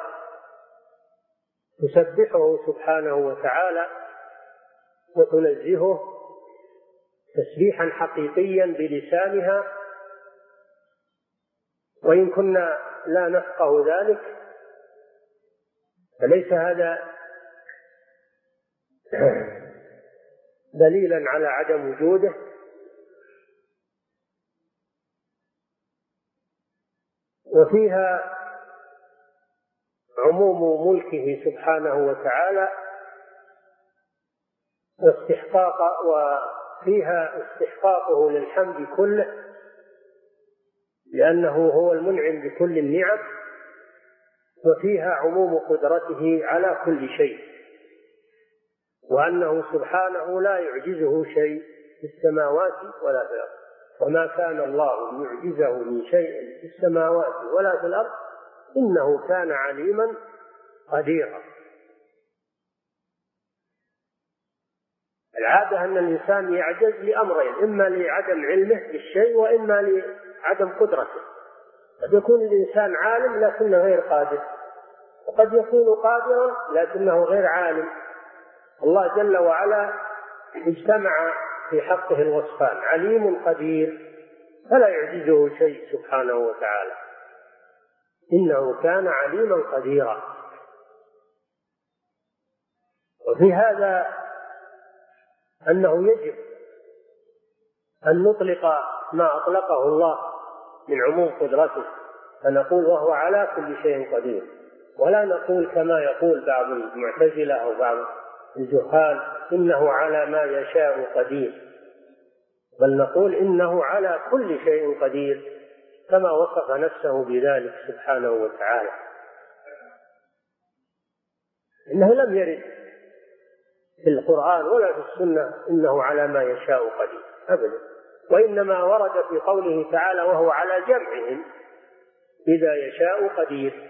تسبحه سبحانه وتعالى وتنزهه تسبيحا حقيقيا بلسانها، وإن كنا لا نفقه ذلك فليس هذا دليلا على عدم وجوده. وفيها عموم ملكه سبحانه وتعالى واستحقاق، وفيها استحقاقه للحمد كله، لأنه هو المنعم بكل النعم. وفيها عموم قدرته على كل شيء، وأنه سبحانه لا يعجزه شيء في السماوات ولا في الأرض، وما كان الله يعجزه من شيء في السماوات ولا في الأرض إنه كان عليما قديرا. العادة أن الإنسان يعجز لأمرين، إما لعدم علمه بالشيء وإما لعدم قدرته. قد يكون الإنسان عالم لكنه غير قادر، وقد يكون قادرا لكنه غير عالم. الله جل وعلا اجتمع في حقه الوصفان، عليم قدير، فلا يعجزه شيء سبحانه وتعالى، إنه كان عليما قديرا. وفي هذا أنه يجب أن نطلق ما أطلقه الله من عموم قدرته، فنقول وهو على كل شيء قدير، ولا نقول كما يقول بعض المعتزلة أو بعض الجهال إنه على ما يشاء قدير، بل نقول إنه على كل شيء قدير كما وصف نفسه بذلك سبحانه وتعالى. إنه لم يرد في القرآن ولا في السنة إنه على ما يشاء قدير أبدا، وإنما ورد في قوله تعالى وهو على جمعهم إذا يشاء قدير،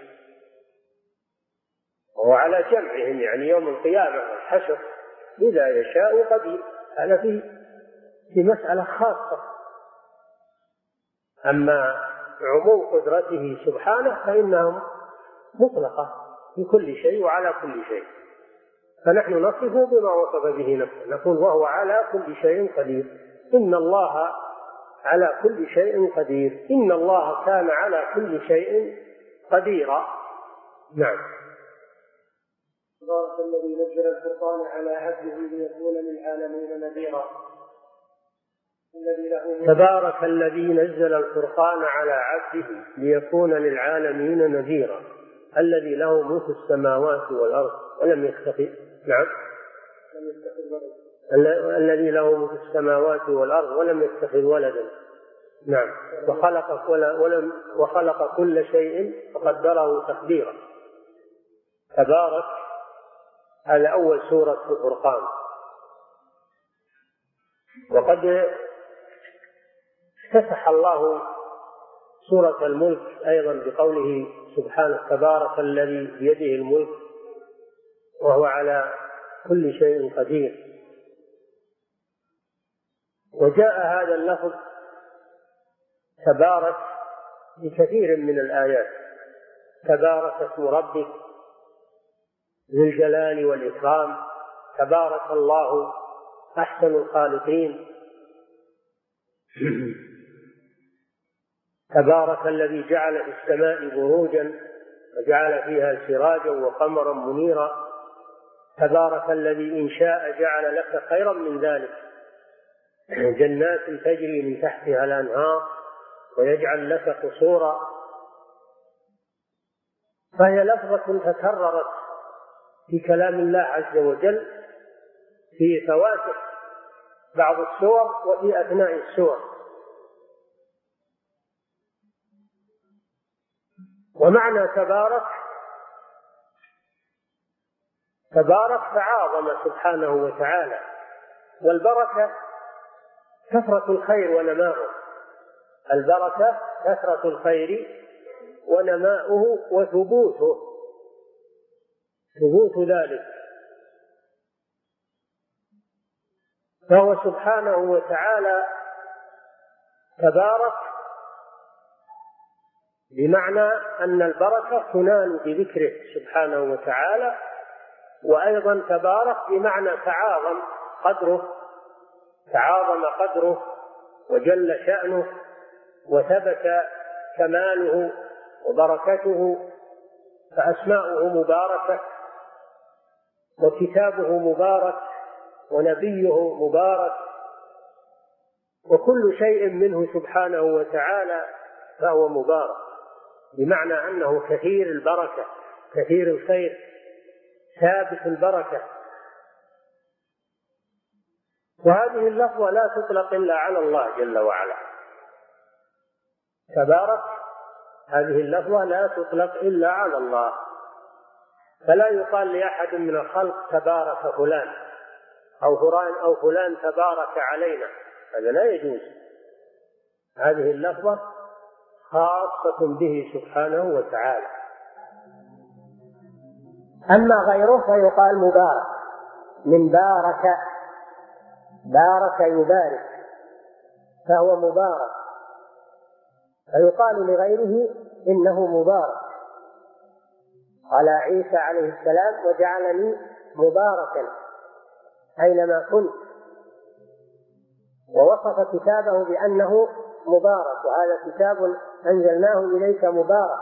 وهو على جمعهم يعني يوم القيامة والحشر إذا يشاء قدير. هذا في في مسألة خاصة. أما عموم قدرته سبحانه فإنها مطلقة في كل شيء وعلى كل شيء، فنحن نصفه بما وصف به نفسه، نقول وهو على كل شيء قدير. إن الله على كل شيء قدير، إن الله كان على كل شيء قديرا. نعم. تبارك الذي نزل الفرقان على عبده ليكون للعالمين نذيرا. تبارك الذي نزل الفرقان على عبده ليكون للعالمين نذيرا، الذي له ملك السماوات والأرض ولم يتخذ نعم الذي له ملك السماوات والأرض ولم يتخذ ولدا، نعم، وخلق ولم وخلق كل شيء فقدره تقديرا. تبارك هذا أول سورة في الفرقان. وقد افتتح الله سورة الملك أيضا بقوله سبحانه تبارك الذي بيده الملك وهو على كل شيء قدير. وجاء هذا اللفظ تبارك بكثير من الآيات، تبارك اسم ربك ذي الجلال والإكرام، تبارك الله أحسن الخالقين، تبارك الذي جعل في السماء بروجا وجعل فيها سراجا وقمرا منيرا، تبارك الذي إن شاء جعل لك خيرا من ذلك جنات تجري من تحتها الأنهار ويجعل لك قصورا. فهي لفظة تكررت في كلام الله عز وجل في فواتح بعض السور وفي أثناء السور. ومعنى تبارك تبارك فعاظم سبحانه وتعالى، والبركة كثرة الخير ونماؤه، البركة كثرة الخير ونماؤه وثبوته ثبوت ذلك. فهو سبحانه وتعالى تبارك بمعنى أن البركة تنال بذكره سبحانه وتعالى، وأيضا تبارك بمعنى تعاظم قدره تعاظم قدره وجل شأنه وثبت كماله وبركته، فأسماؤه مباركة وكتابه مبارك ونبيه مبارك، وكل شيء منه سبحانه وتعالى فهو مبارك، بمعنى أنه كثير البركة كثير الخير ثابت البركة. وهذه اللفظة لا تطلق إلا على الله جل وعلا. تبارك هذه اللفظة لا تطلق إلا على الله، فلا يقال لأحد من الخلق تبارك فلان أو فلان أو فلان تبارك علينا، هذا لا يجوز. هذه اللفظة خاصة به سبحانه وتعالى. أما غيره فيقال مبارك، من بارك بارك يبارك فهو مبارك، فيقال لغيره إنه مبارك. قال عيسى عليه السلام وجعلني مباركا أينما كنت، ووصف كتابه بأنه مبارك، وهذا كتاب أنزلناه إليك مبارك،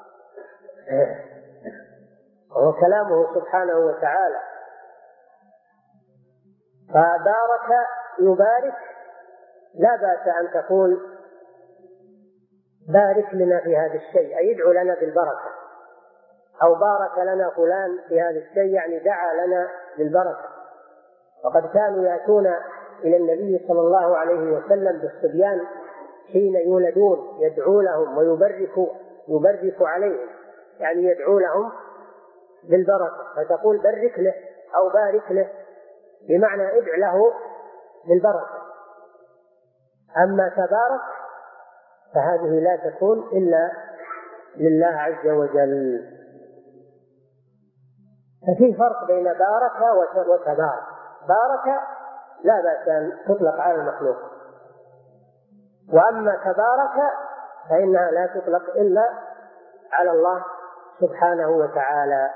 وهو كلامه سبحانه وتعالى. فبارك يبارك لا بأس أن تقول بارك لنا في هذا الشيء، أي ادعو لنا بالبركة، أو بارك لنا فلان في هذا الشيء يعني دعا لنا بالبركة. وقد كانوا يأتون إلى النبي صلى الله عليه وسلم بالصبيان حين يولدون يدعو لهم ويبرك يبرك عليهم، يعني يدعو لهم بالبركة، فتقول برك له أو بارك له بمعنى ادع له بالبركة. أما تبارك فهذه لا تكون إلا لله عز وجل. ففي فرق بين بارك وتبارك. بارك لا بأس أن تطلق على المخلوق، وأما تبارك فإنها لا تطلق إلا على الله سبحانه وتعالى.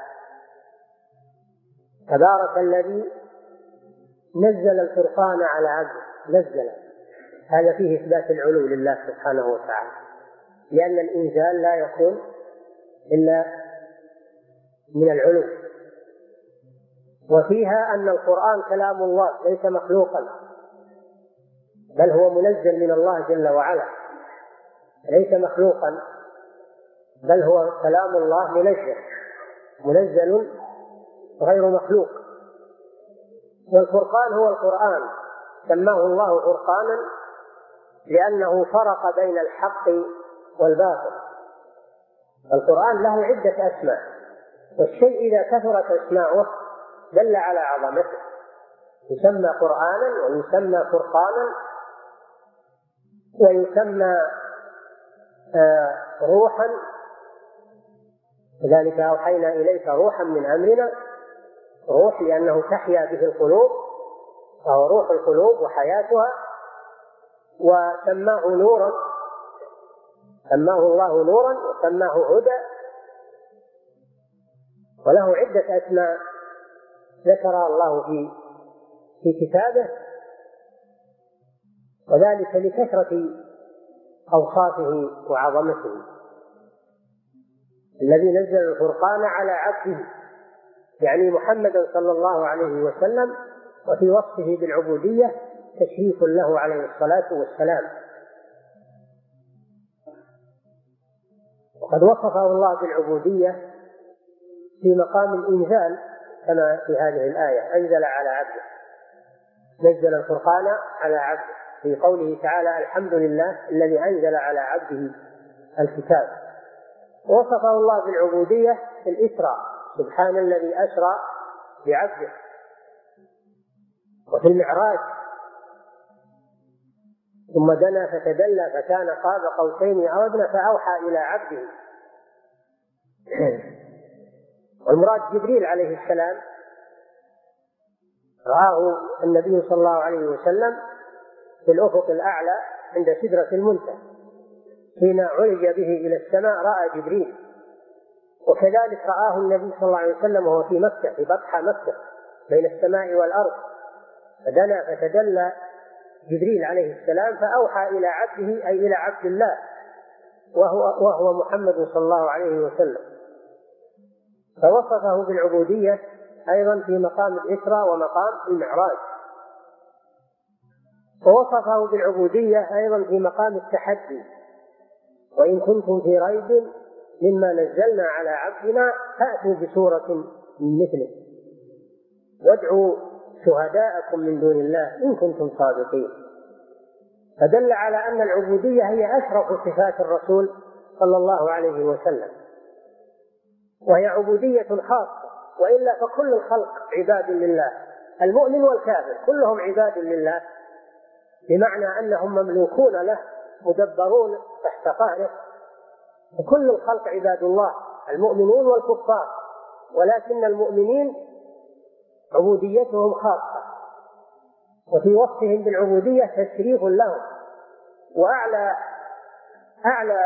تبارك الذي نزل الفرقان على عبده، نزل، هذا فيه إثبات العلو لله سبحانه وتعالى، لأن الإنزال لا يكون إلا من العلو. وفيها أن القرآن كلام الله ليس مخلوقا، بل هو منزل من الله جل وعلا، ليس مخلوقا بل هو كلام الله منزل منزل غير مخلوق. والفرقان هو القرآن، سماه الله فرقانا لأنه فرق بين الحق والباطل. القرآن له عدة أسماء، والشيء إذا كثرت أسماؤه دل على عظمته، يسمى قرآنا ويسمى فرقانا ويسمى آه روحا، لذلك أوحينا إليك روحا من أمرنا، روح لأنه تحيا به القلوب فهو روح القلوب وحياتها. وسماه نورا، سماه الله نورا وسماه هدى، وله عدة أسماء ذكرها الله في في كتابه، وذلك لكثرة أوصافه وعظمته. الذي نزل الفرقان على عبده يعني محمدا صلى الله عليه وسلم، وفي وصفه بالعبودية تشريف له عليه الصلاة والسلام. وقد وصفه الله بالعبودية في مقام الإنزال كما في هذه الآية: أنزل على عبده، نزل الفرقان على عبده، في قوله تعالى: الحمد لله الذي أنزل على عبده الكتاب. وصفه الله بالعبودية في الإسراء: سبحان الذي أسرى بعبده. وفي المعراج: ثم دنا فتدلى فكان قاب قوسين أو أدنى فأوحى إلى عبده. والمراد جبريل عليه السلام، رآه النبي صلى الله عليه وسلم في الأفق الأعلى عند سدرة المنتهى، حين عرج به إلى السماء رأى جبريل. وكذلك رآه النبي صلى الله عليه وسلم وهو في مكة، في بطحة مكة بين السماء والأرض، فدنا فتدلى جبريل عليه السلام فأوحى إلى عبده أي إلى عبد الله وهو, وهو محمد صلى الله عليه وسلم. فوصفه بالعبودية أيضا في مقام الإسراء ومقام المعراج. ووصفه بالعبودية أيضا في مقام التحدي: وإن كنتم في ريب مما نزلنا على عبدنا فأتوا بسورة من مثله وادعوا شهداءكم من دون الله إن كنتم صادقين. فدل على أن العبودية هي أشرف صفات الرسول صلى الله عليه وسلم، وهي عبودية خاصة، وإلا فكل الخلق عباد لله، المؤمن والكافر كلهم عباد لله، بمعنى أنهم مملوكون له مدبرون تحت قهره، وكل الخلق عباد الله المؤمنون والكفار، ولكن المؤمنين عبوديتهم خاصة، وفي وصفهم بالعبودية تشريف لهم. وأعلى أعلى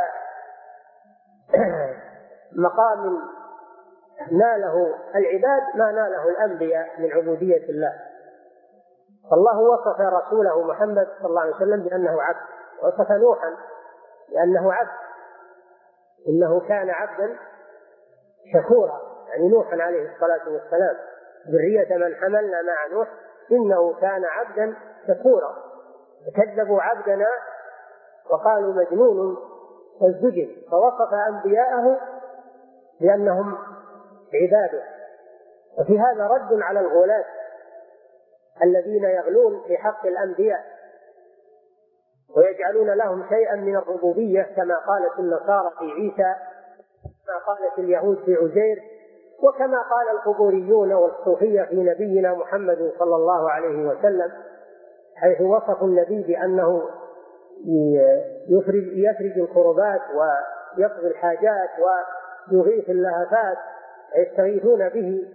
مقام ناله العباد ما ناله الأنبياء من عبودية الله. فالله وصف رسوله محمد صلى الله عليه وسلم بأنه عبد، وصف نوحا بأنه عبد، إنه كان عبدا شكورا، يعني نوحا عليه الصلاة والسلام ذرية من حملنا مع نوح إنه كان عبدا شكورا. فكذبوا عبدنا وقالوا مجنون فازدجر، فوصف أنبياءه بأنهم عباده. وفي هذا رد على الغلاة الذين يغلون في حق الأنبياء ويجعلون لهم شيئا من الربوبية كما قالت النصارى في عيسى، كما قالت اليهود في عزير، وكما قال القبوريون والصوفية في نبينا محمد صلى الله عليه وسلم، حيث وصفوا النبي بأنه يفرج, يفرج الكربات ويقضي الحاجات ويغيث اللهفات يستغيثون به.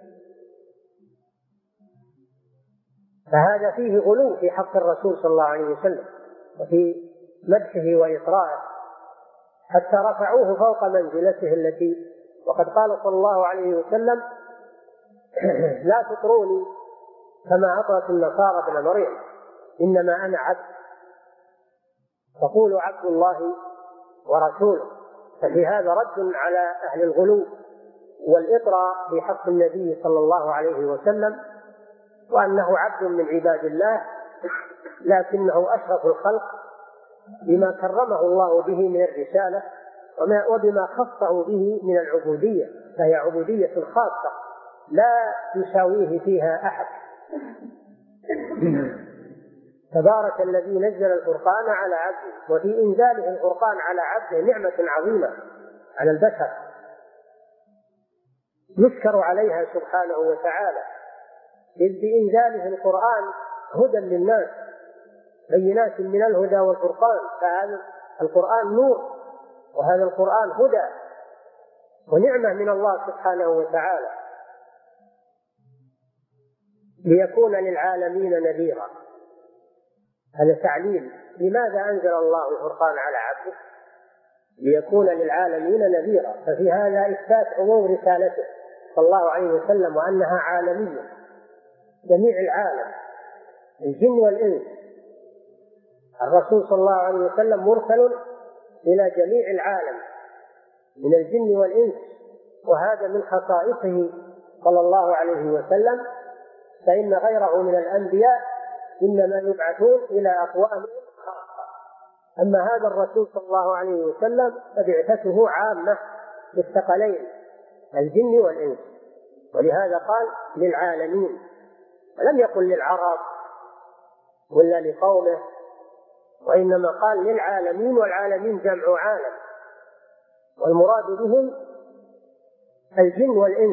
فهذا فيه غلو في حق الرسول صلى الله عليه وسلم وفي مدحه وإطراءه، حتى رفعوه فوق منزلته التي وقد قال صلى الله عليه وسلم: لا تطروني كما أطرت النصارى ابن مريم، إنما أنا عبد، فقولوا عبد الله ورسوله. ففي هذا رد على أهل الغلو والإطراء في حق النبي صلى الله عليه وسلم، وأنه عبد من عباد الله، لكنه أشرف الخلق بما كرمه الله به من الرسالة وبما خصه به من العبودية، فهي عبودية خاصة لا يساويه فيها أحد. تبارك الذي نزل الفرقان على عبده، وفي إنزاله الفرقان على عبده نعمة عظيمة على البشر يشكر عليها سبحانه وتعالى، إذ بإنزاله القرآن هدى للناس، بينات من الهدى والفرقان، فهذا القرآن نور، وهذا القرآن هدى ونعمة من الله سبحانه وتعالى، ليكون للعالمين نذيرا. هذا تعليل لماذا أنزل الله الفرقان على عبده، ليكون للعالمين نذيرا. ففي هذا إثبات عموم رسالته صلى الله عليه وسلم، وأنها عالمية، جميع العالم، الجن والإنس. الرسول صلى الله عليه وسلم مرسل إلى جميع العالم من الجن والإنس، وهذا من خصائصه صلى الله عليه وسلم، فإن غيره من الأنبياء إنما يبعثون إلى أقوام خاصة. أما هذا الرسول صلى الله عليه وسلم فبعثته عامة للثقلين الجن والإنس، ولهذا قال للعالمين، ولم يقل للعرب ولا لقومه، وإنما قال للعالمين، والعالمين جمع عالم، والمراد بهم الجن والإنس.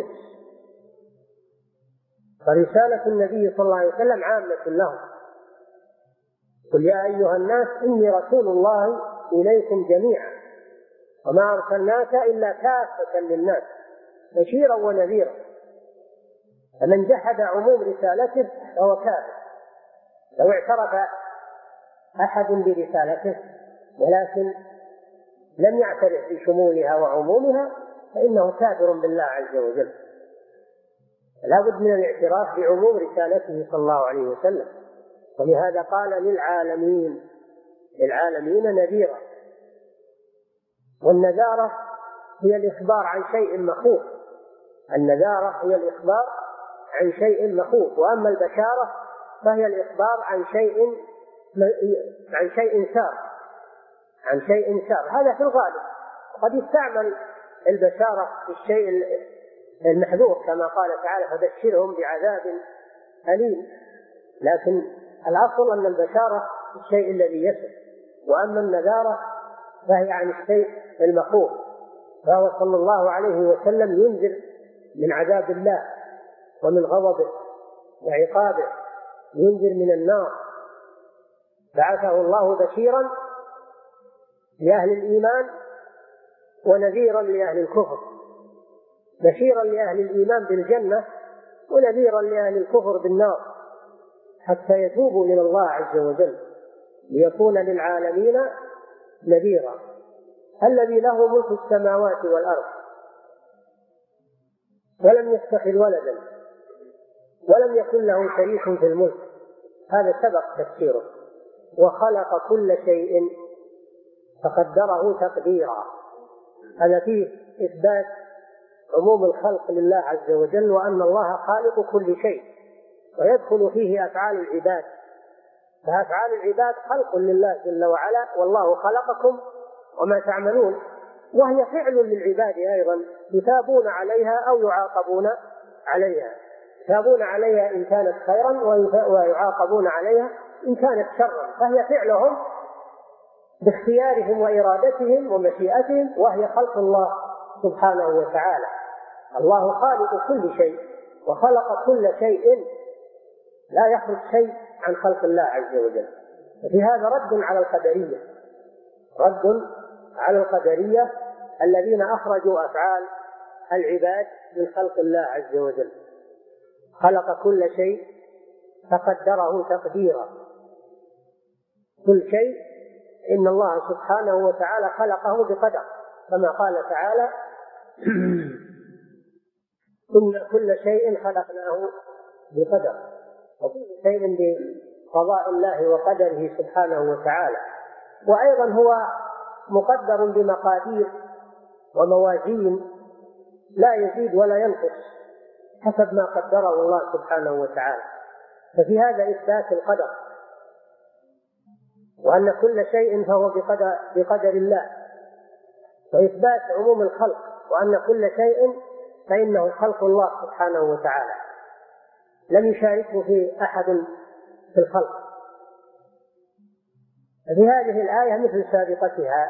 فرسالة النبي صلى الله عليه وسلم عامة لهم. قل يا أيها الناس إني رسول الله إليكم جميعا وما أرسلناك إلا كافة للناس بشيرا ونذيرا. فمن جحد عموم رسالته فهو كافر. لو اعترف أحد برسالته ولكن لم يعترف بشمولها وعمومها فإنه كافر بالله عز وجل. لا بد من الاعتراف بعموم رسالته صلى الله عليه وسلم، ولهذا قال للعالمين، للعالمين نذيرا. والنذارة هي الإخبار عن شيء مخوف، النذارة هي الإخبار عن شيء مخوف، وأما البشارة فهي الإخبار عن شيء عن شيء سار عن شيء سار هذا في الغالب. قد يستعمل البشارة في الشيء المحذور كما قال تعالى فبشرهم بعذاب أليم، لكن الأصل أن البشارة الشيء الذي يسر، وأما النذارة فهي عن الشيء المخوف. فهو صلى الله عليه وسلم ينذر من عذاب الله ومن غضبه وعقابه، ينذر من النار. بعثه الله بشيرا لأهل الإيمان ونذيرا لأهل الكفر، بشيرا لأهل الإيمان بالجنة ونذيرا لأهل الكفر بالنار، حتى يتوبوا إلى الله عز وجل، ليكون للعالمين نذيرا. الذي له ملك السماوات والأرض ولم يتخذ ولدا ولم يكن له شريك في الملك، هذا سبق تفسيره، وخلق كل شيء فقدره تقديرا. هذا فيه إثبات عموم الخلق لله عز وجل، وأن الله خالق كل شيء، ويدخل فيه أفعال العباد. فأفعال العباد خلق لله جل وعلا، والله خلقكم وما تعملون، وهي فعل للعباد أيضا يثابون عليها أو يعاقبون عليها، يثابون عليها إن كانت خيرا ويعاقبون عليها إن كانت شرا، فهي فعلهم باختيارهم وإرادتهم ومشيئتهم، وهي خلق الله سبحانه وتعالى. الله خالق كل شيء وخلق كل شيء، لا يخرج شيء عن خلق الله عز وجل. ففي هذا رد على القدرية، رد على القدرية الذين أخرجوا أفعال العباد من خلق الله عز وجل. خلق كل شيء فقدره تقديرا، كل شيء إن الله سبحانه وتعالى خلقه بقدر، كما قال تعالى إن كل شيء خلقناه بقدر، وكل شيء بقضاء الله وقدره سبحانه وتعالى. وأيضا هو مقدر بمقادير وموازين لا يزيد ولا ينقص حسب ما قدره الله سبحانه وتعالى. ففي هذا إثبات القدر، وأن كل شيء فهو بقدر, بقدر الله، وإثبات عموم الخلق، وأن كل شيء فإنه خلق الله سبحانه وتعالى، لم يشاركه في أحد في الخلق. في هذه الآية مثل سابقتها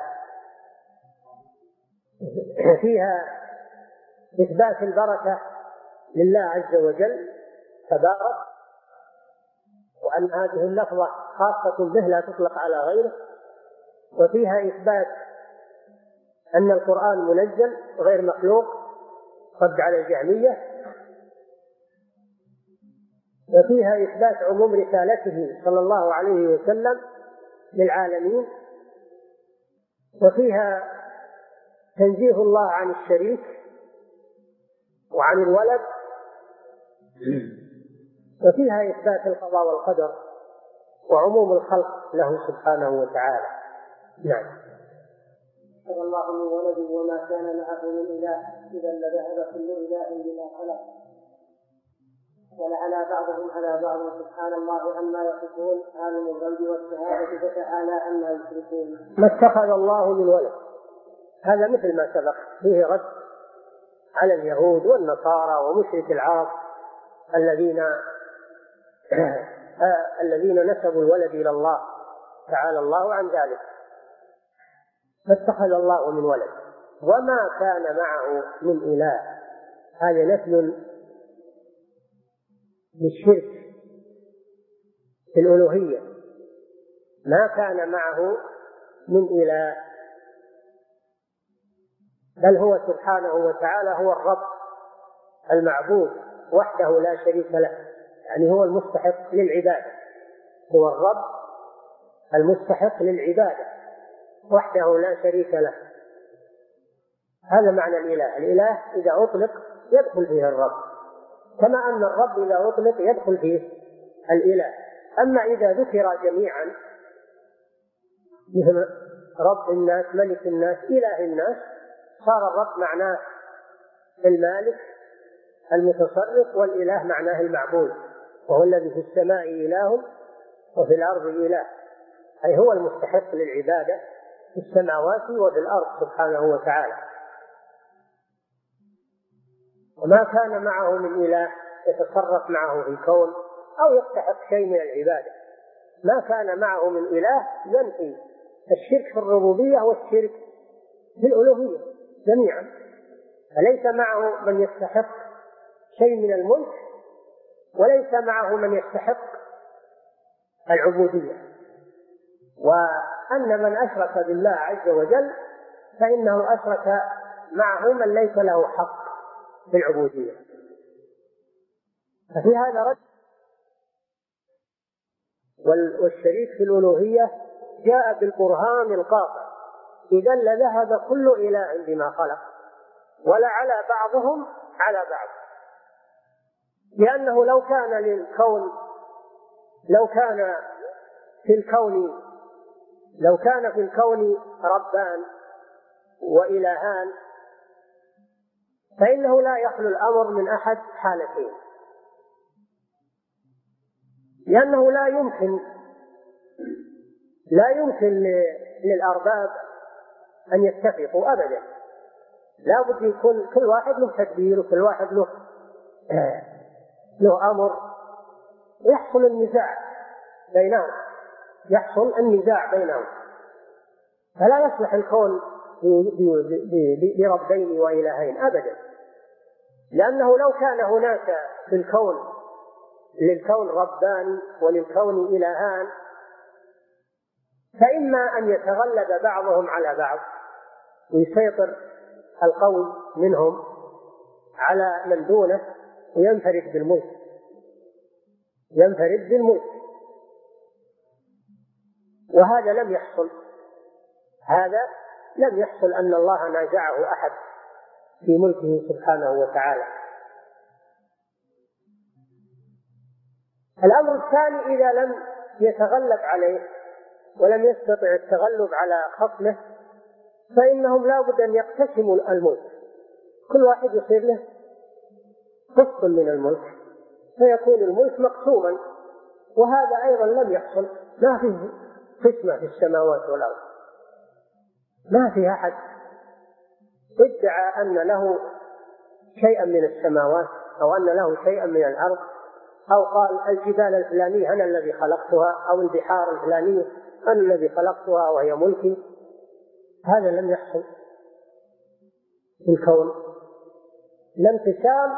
فيها إثبات البركة لله عز وجل تبارك، وأن هذه اللفظة خاصة به لا تطلق على غيره، وفيها إثبات أن القرآن منزل غير مخلوق رد على الجهمية، وفيها إثبات عموم رسالته صلى الله عليه وسلم للعالمين، وفيها تنزيه الله عن الشريك وعن الولد، وفيها إثبات القضاء والقدر وعموم الخلق له سبحانه وتعالى. نعم. قال الله من ولد وما كان معه من إله إذا لذهب كل إله بما خلق، ولعلى بعضهم على بعض سبحان الله عما يصفون عالم الغيب والشهادة فتعالى عما يشركون. ما اتخذ الله من ولد، هذا مثل ما سبق، فيه رد على اليهود والنصارى ومشرك العرب الذين الذين نسبوا الولد إلى الله تعالى الله عن ذلك. ما اتخذ الله من ولد وما كان معه من إله، هذا نفي للشرك في الألوهية. ما كان معه من إله، بل هو سبحانه وتعالى هو الرب المعبود وحده لا شريك له، يعني هو المستحق للعبادة، هو الرب المستحق للعبادة وحده لا شريك له. هذا معنى الإله. الإله إذا أطلق يدخل فيه الرب، كما أن الرب إذا أطلق يدخل فيه الإله. أما إذا ذكر جميعا مثل رب الناس ملك الناس إله الناس، صار الرب معناه المالك المتصرف، والإله معناه المعبود، وهو الذي في السماء إله وفي الأرض إله، أي هو المستحق للعبادة في السماوات وفي الأرض سبحانه وتعالى. وما كان معه من إله يتصرف معه في الكون أو يستحق شيء من العبادة. ما كان معه من إله ينفي الشرك في الربوبية والشرك في الألوهية جميعا، فليس معه من يستحق شيء من الملك، وليس معه من يستحق العبودية. وأن من أشرك بالله عز وجل فإنه أشرك معه من ليس له حق في العبودية. ففي هذا رد. والشريك في الألوهية جاء بالبرهان القاطع، إذا لذهب كل إله بما خلق ولعلى بعضهم على بعض، لأنه لو كان للكون لو كان في الكون لو كان في الكون ربان وإلهان فإنه لا يخلو الأمر من أحد حالتين، لأنه لا يمكن لا يمكن للأرباب أن يتفقوا أبدا، لا بد يكون كل واحد له تدبير وكل واحد له له أمر، يحصل النزاع بينهم يحصل النزاع بينهم فلا يصلح الكون بربين وإلهين أبدا، لأنه لو كان هناك في الكون للكون ربان وللكون إلهان فإما أن يتغلب بعضهم على بعض ويسيطر القوي منهم على من دونه وينفرد بالملك ينفرد بالملك وهذا لم يحصل هذا لم يحصل أن الله نازعه أحد في ملكه سبحانه وتعالى، الأمر الثاني إذا لم يتغلب عليه ولم يستطع التغلب على خصمه فإنهم لا بد أن يقتسموا الملك، كل واحد يصير له قسط من الملك فيكون الملك مقسوما، وهذا أيضا لم يحصل، ما فيه قسمة في السماوات والأرض، ما في أحد ادعى أن له شيئا من السماوات أو أن له شيئا من الأرض، أو قال الجبال الفلانية أنا الذي خلقتها، أو البحار الفلانية أنا الذي خلقتها وهي ملكي. هذا لم يحصل في الكون، لا انقسام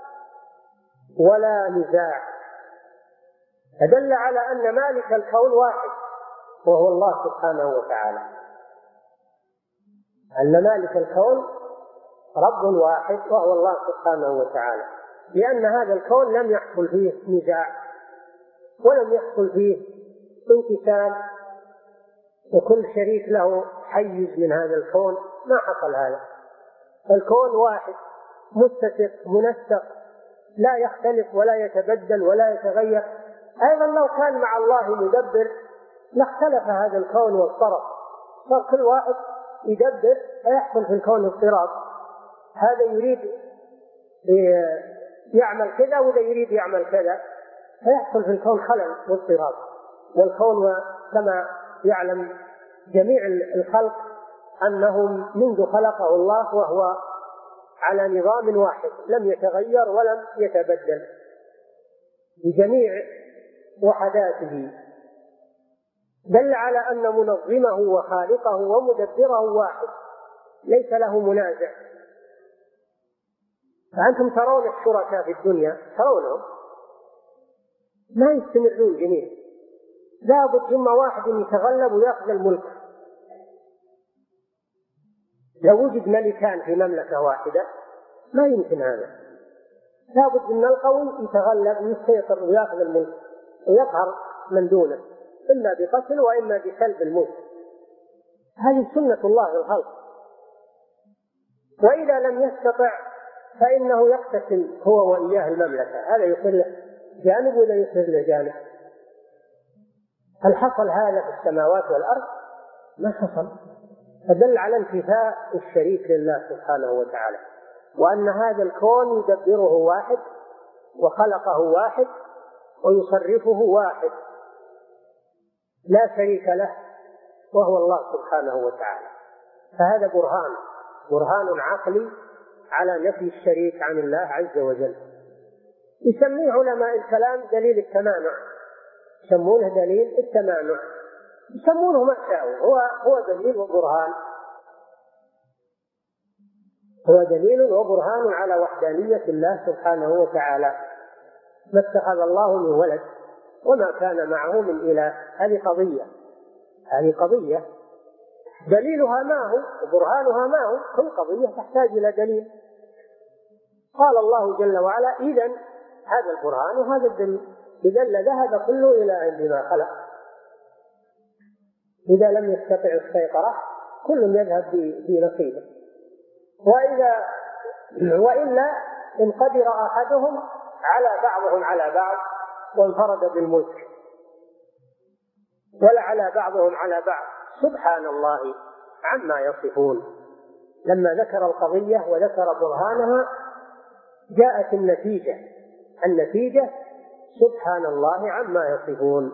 ولا نزاع، فدل على أن مالك الكون واحد وهو الله سبحانه وتعالى، أن مالك الكون رب واحد وهو الله سبحانه وتعالى، لأن هذا الكون لم يحصل فيه نزاع ولم يحصل فيه انقسام وكل شريك له حيز من هذا الكون، ما حصل هذا. الكون واحد متسق منسق لا يختلف ولا يتبدل ولا يتغير. أيضا لو كان مع الله مدبر لاختلف هذا الكون واضطرب، صار كل واحد يدبر فيحصل في الكون اضطراب، هذا يريد يعمل كذا وذا يريد يعمل كذا، فيحصل في الكون خلل واضطراب. والكون كما يعلم جميع الخلق أنهم منذ خلقه الله وهو على نظام واحد لم يتغير ولم يتبدل بجميع وحداته، دل على أن منظمه وخالقه ومدبره واحد ليس له منازع. فأنتم ترون الشركاء في الدنيا، ترونهم ما يستمرون جميعا، لابد ثم واحد يتغلب ويأخذ الملك. لو وجد ملكان في مملكة واحدة ما يمكن هذا، لابد من القوي يتغلب ويسيطر ويأخذ الملك ويقهر من دونه، إما بقتل وإما بسلب الملك. هذه سنة الله للخلق. وإذا لم يستطع فإنه يقتسم هو وإياه المملكة، هذا يصير له جانب ولا يصير له جانب. هل حصل هذا في السماوات والأرض؟ ما حصل. فدل على انتفاء الشريك لله سبحانه وتعالى، وأن هذا الكون يدبره واحد وخلقه واحد ويصرفه واحد لا شريك له وهو الله سبحانه وتعالى. فهذا برهان برهان عقلي على نفي الشريك عن الله عز وجل. يسميه علماء الكلام دليل التمانع، يسمونه دليل التمانع، يسمونه ما شاءوا، هو هو دليل وبرهان، هو دليل وبرهان على وحدانية الله سبحانه وتعالى. ما اتخذ الله من ولد وما كان معه من إله، هذه قضية هذه قضية دليلها ما هو وبرهانها ما هو، كل قضية تحتاج إلى دليل. قال الله جل وعلا إذن هذا البرهان وهذا الدليل، إذن لذهب كله إلى عند ما خلق. إذا لم يستطع السيطرة كل يذهب بنصيبه، وإذا وإلا إن قدر أحدهم على بعضهم على بعض وانفرد بالملك، ولا على بعضهم على بعض، سبحان الله عما يصفون. لما ذكر القضية وذكر برهانها جاءت النتيجة النتيجة سبحان الله عما يصفون،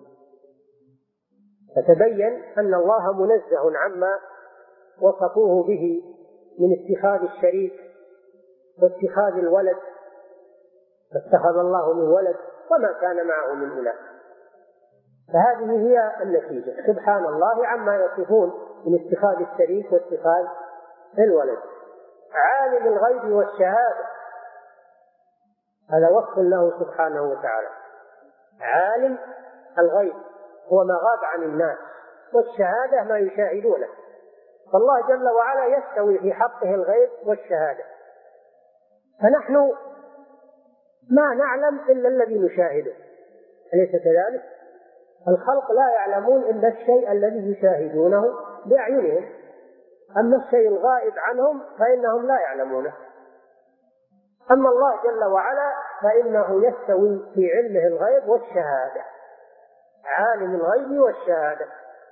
فتبين أن الله منزه عما وصفوه به من اتخاذ الشريك واتخاذ الولد، فاتخذ الله من ولد وما كان معه من إله. فهذه هي النتيجة، سبحان الله عما يصفون من اتخاذ الشريك واتخاذ الولد. عالم الغيب والشهادة، هذا وصف له سبحانه وتعالى. عالم الغيب هو ما غاب عن الناس، والشهادة ما يشاهدونه، فالله جل وعلا يستوي في حقه الغيب والشهادة، فنحن ما نعلم إلا الذي نشاهده، أليس كذلك؟ الخلق لا يعلمون إلا الشيء الذي يشاهدونه بأعينهم، أما الشيء الغائب عنهم فإنهم لا يعلمونه. أما الله جل وعلا فإنه يستوي في علمه الغيب والشهادة، عالم الغيب والشهادة.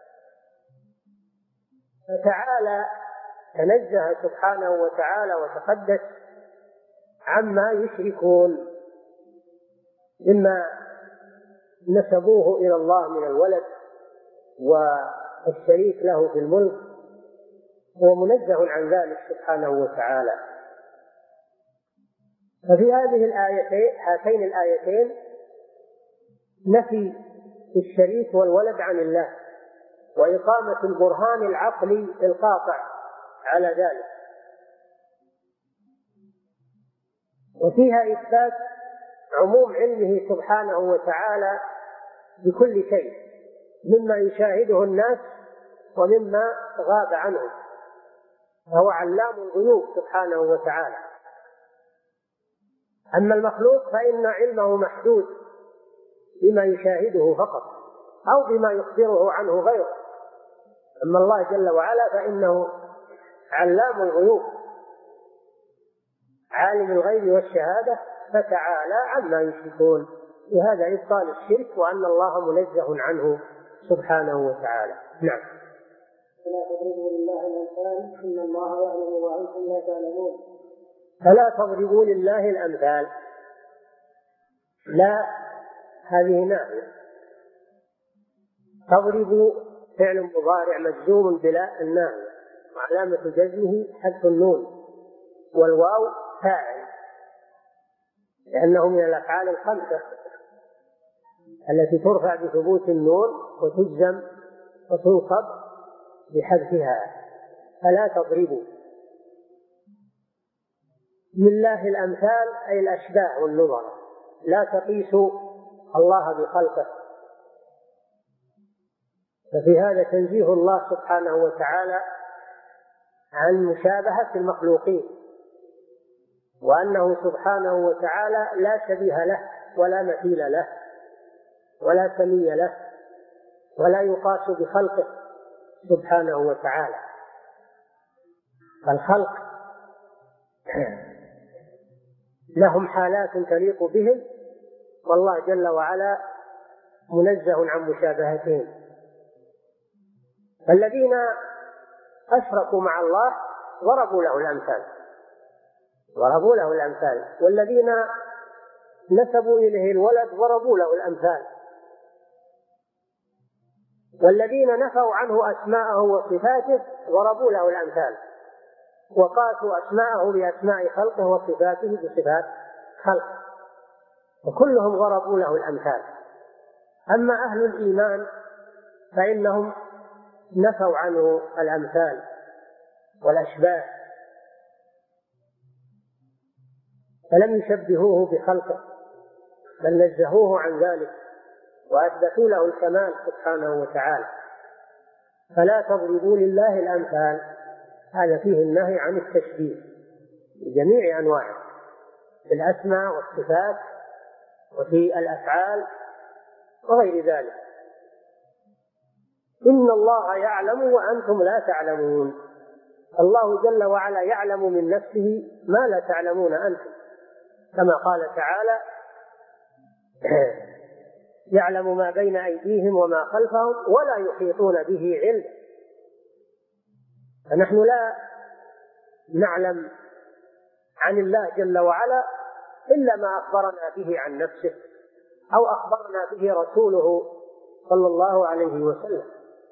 فتعالى تنزه سبحانه وتعالى وتقدس عما يشركون مما نسبوه إلى الله من الولد والشريك له في الملك، هو منزه عن ذلك سبحانه وتعالى. ففي هذه الآيتين هاتين الآيتين نفي الشريك والولد عن الله، وإقامة البرهان العقلي القاطع على ذلك، وفيها إثبات عموم علمه سبحانه وتعالى بكل شيء مما يشاهده الناس ومما غاب عنهم، فهو علام الغيوب سبحانه وتعالى. أما المخلوق فإن علمه محدود بما يشاهده فقط أو بما يخبره عنه غيره، أما الله جل وعلا فإنه علام الغيوب عالم الغيب والشهادة، فتعالى عما يشركون. وهذا إبطال الشرك وأن الله منزه عنه سبحانه وتعالى. نعم. فلا تضربوا لله الأمثال إن الله يعلم وأنتم لا تعلمون. فلا تضربوا لله الأمثال، لا هذه نافية. تضربوا فعل مضارع مجزوم بلا النافية، وعلامة جزمه حذف النون، والواو فاعل لأنه من الأفعال الخمسة التي ترفع بثبوت النون وتجزم وتنصب بحذفها. فلا تضربوا لله الأمثال أي الأشباه والنظر، لا تقيسوا الله بخلقه. ففي هذا تنزيه الله سبحانه وتعالى عن مشابهة المخلوقين، وأنه سبحانه وتعالى لا شبيه له ولا مثيل له ولا سمي له ولا يقاس بخلقه سبحانه وتعالى. فالخلق لهم حالات تليق بهم، والله جل وعلا منزه عن مشابهتهم. فالذين أشركوا مع الله ضربوا له الأمثال ضربوا له الأمثال والذين نسبوا إليه الولد ضربوا له الأمثال، والذين نفوا عنه أسماءه وصفاته ضربوا له الأمثال، وقاسوا أسماءه بأسماء خلقه وصفاته بصفات خلقه، وكلهم ضربوا له الأمثال. أما أهل الإيمان فإنهم نفوا عنه الأمثال والأشباه، فلم يشبهوه بخلقه بل نزهوه عن ذلك وأثبتوا له الكمال سبحانه وتعالى. فلا تضربوا لله الأمثال، هذا فيه النهي عن التشبيه بجميع أنواعه، في الأسماء والصفات وفي الأفعال وغير ذلك. إن الله يعلم وأنتم لا تعلمون. الله جل وعلا يعلم من نفسه ما لا تعلمون أنتم، كما قال تعالى يعلم ما بين أيديهم وما خلفهم ولا يحيطون به علم. فنحن لا نعلم عن الله جل وعلا إلا ما أخبرنا به عن نفسه أو أخبرنا به رسوله صلى الله عليه وسلم،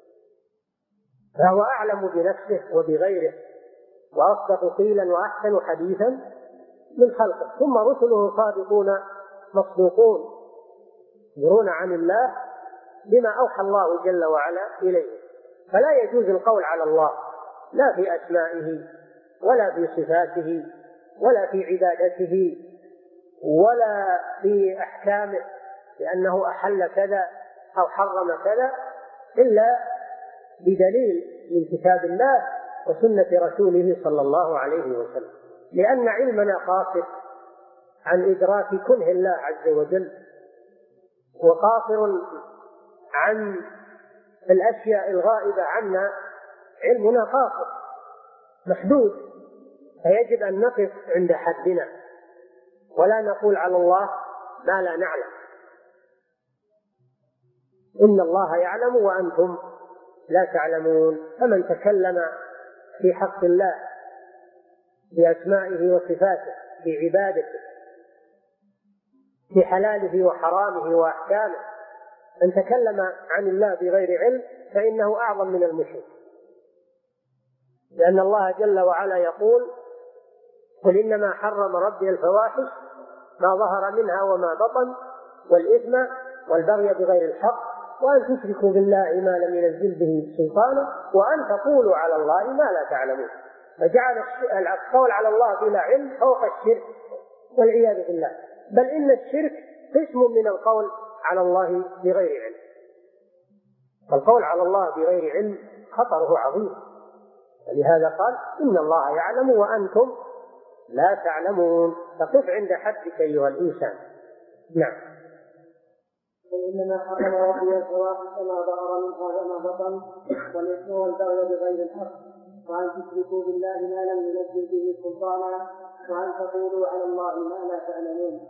فهو أعلم بنفسه وبغيره وأصدق قيلا وأحسن حديثا من خلقه. ثم رسله صادقون مصدوقون يرون عن الله بما أوحى الله جل وعلا إليه. فلا يجوز القول على الله لا في أسمائه ولا في صفاته ولا في عبادته ولا في أحكامه لأنه أحل كذا أو حرم كذا إلا بدليل من كتاب الله وسنة رسوله صلى الله عليه وسلم، لأن علمنا قاصر عن إدراك كنه الله عز وجل، وقاصر عن الأشياء الغائبة عنا، علمنا قاصر محدود، فيجب أن نقف عند حدنا ولا نقول على الله ما لا نعلم. إن الله يعلم وأنتم لا تعلمون. فمن تكلم في حق الله بأسمائه وصفاته، في عبادته، في حلاله وحرامه وأحكامه، من تكلم عن الله بغير علم فإنه أعظم من المشرك، لأن الله جل وعلا يقول: قل إنما حرم ربي الفواحش ما ظهر منها وما بطن والإثم والبغي بغير الحق وأن تشركوا بالله ما لم ينزل به سلطانا وأن تقولوا على الله ما لا تعلمون. فجعل القول على الله بلا علم فوق الشرك والعياذ بالله، بل إن الشرك قسم من القول على الله بغير علم. فالقول على الله بغير علم خطره عظيم، ولهذا قال: إن الله يعلم وأنتم لا تعلمون. فقف عند حدك أيها الإنسان. نعم. وإنما حرم ربي الفواحش ما ظهر منها وما بطن والإثم والبغي بغير الحق وأن تشركوا بالله ما لم ينزل به سلطانا وأن تقولوا على الله ما لا تعلمون.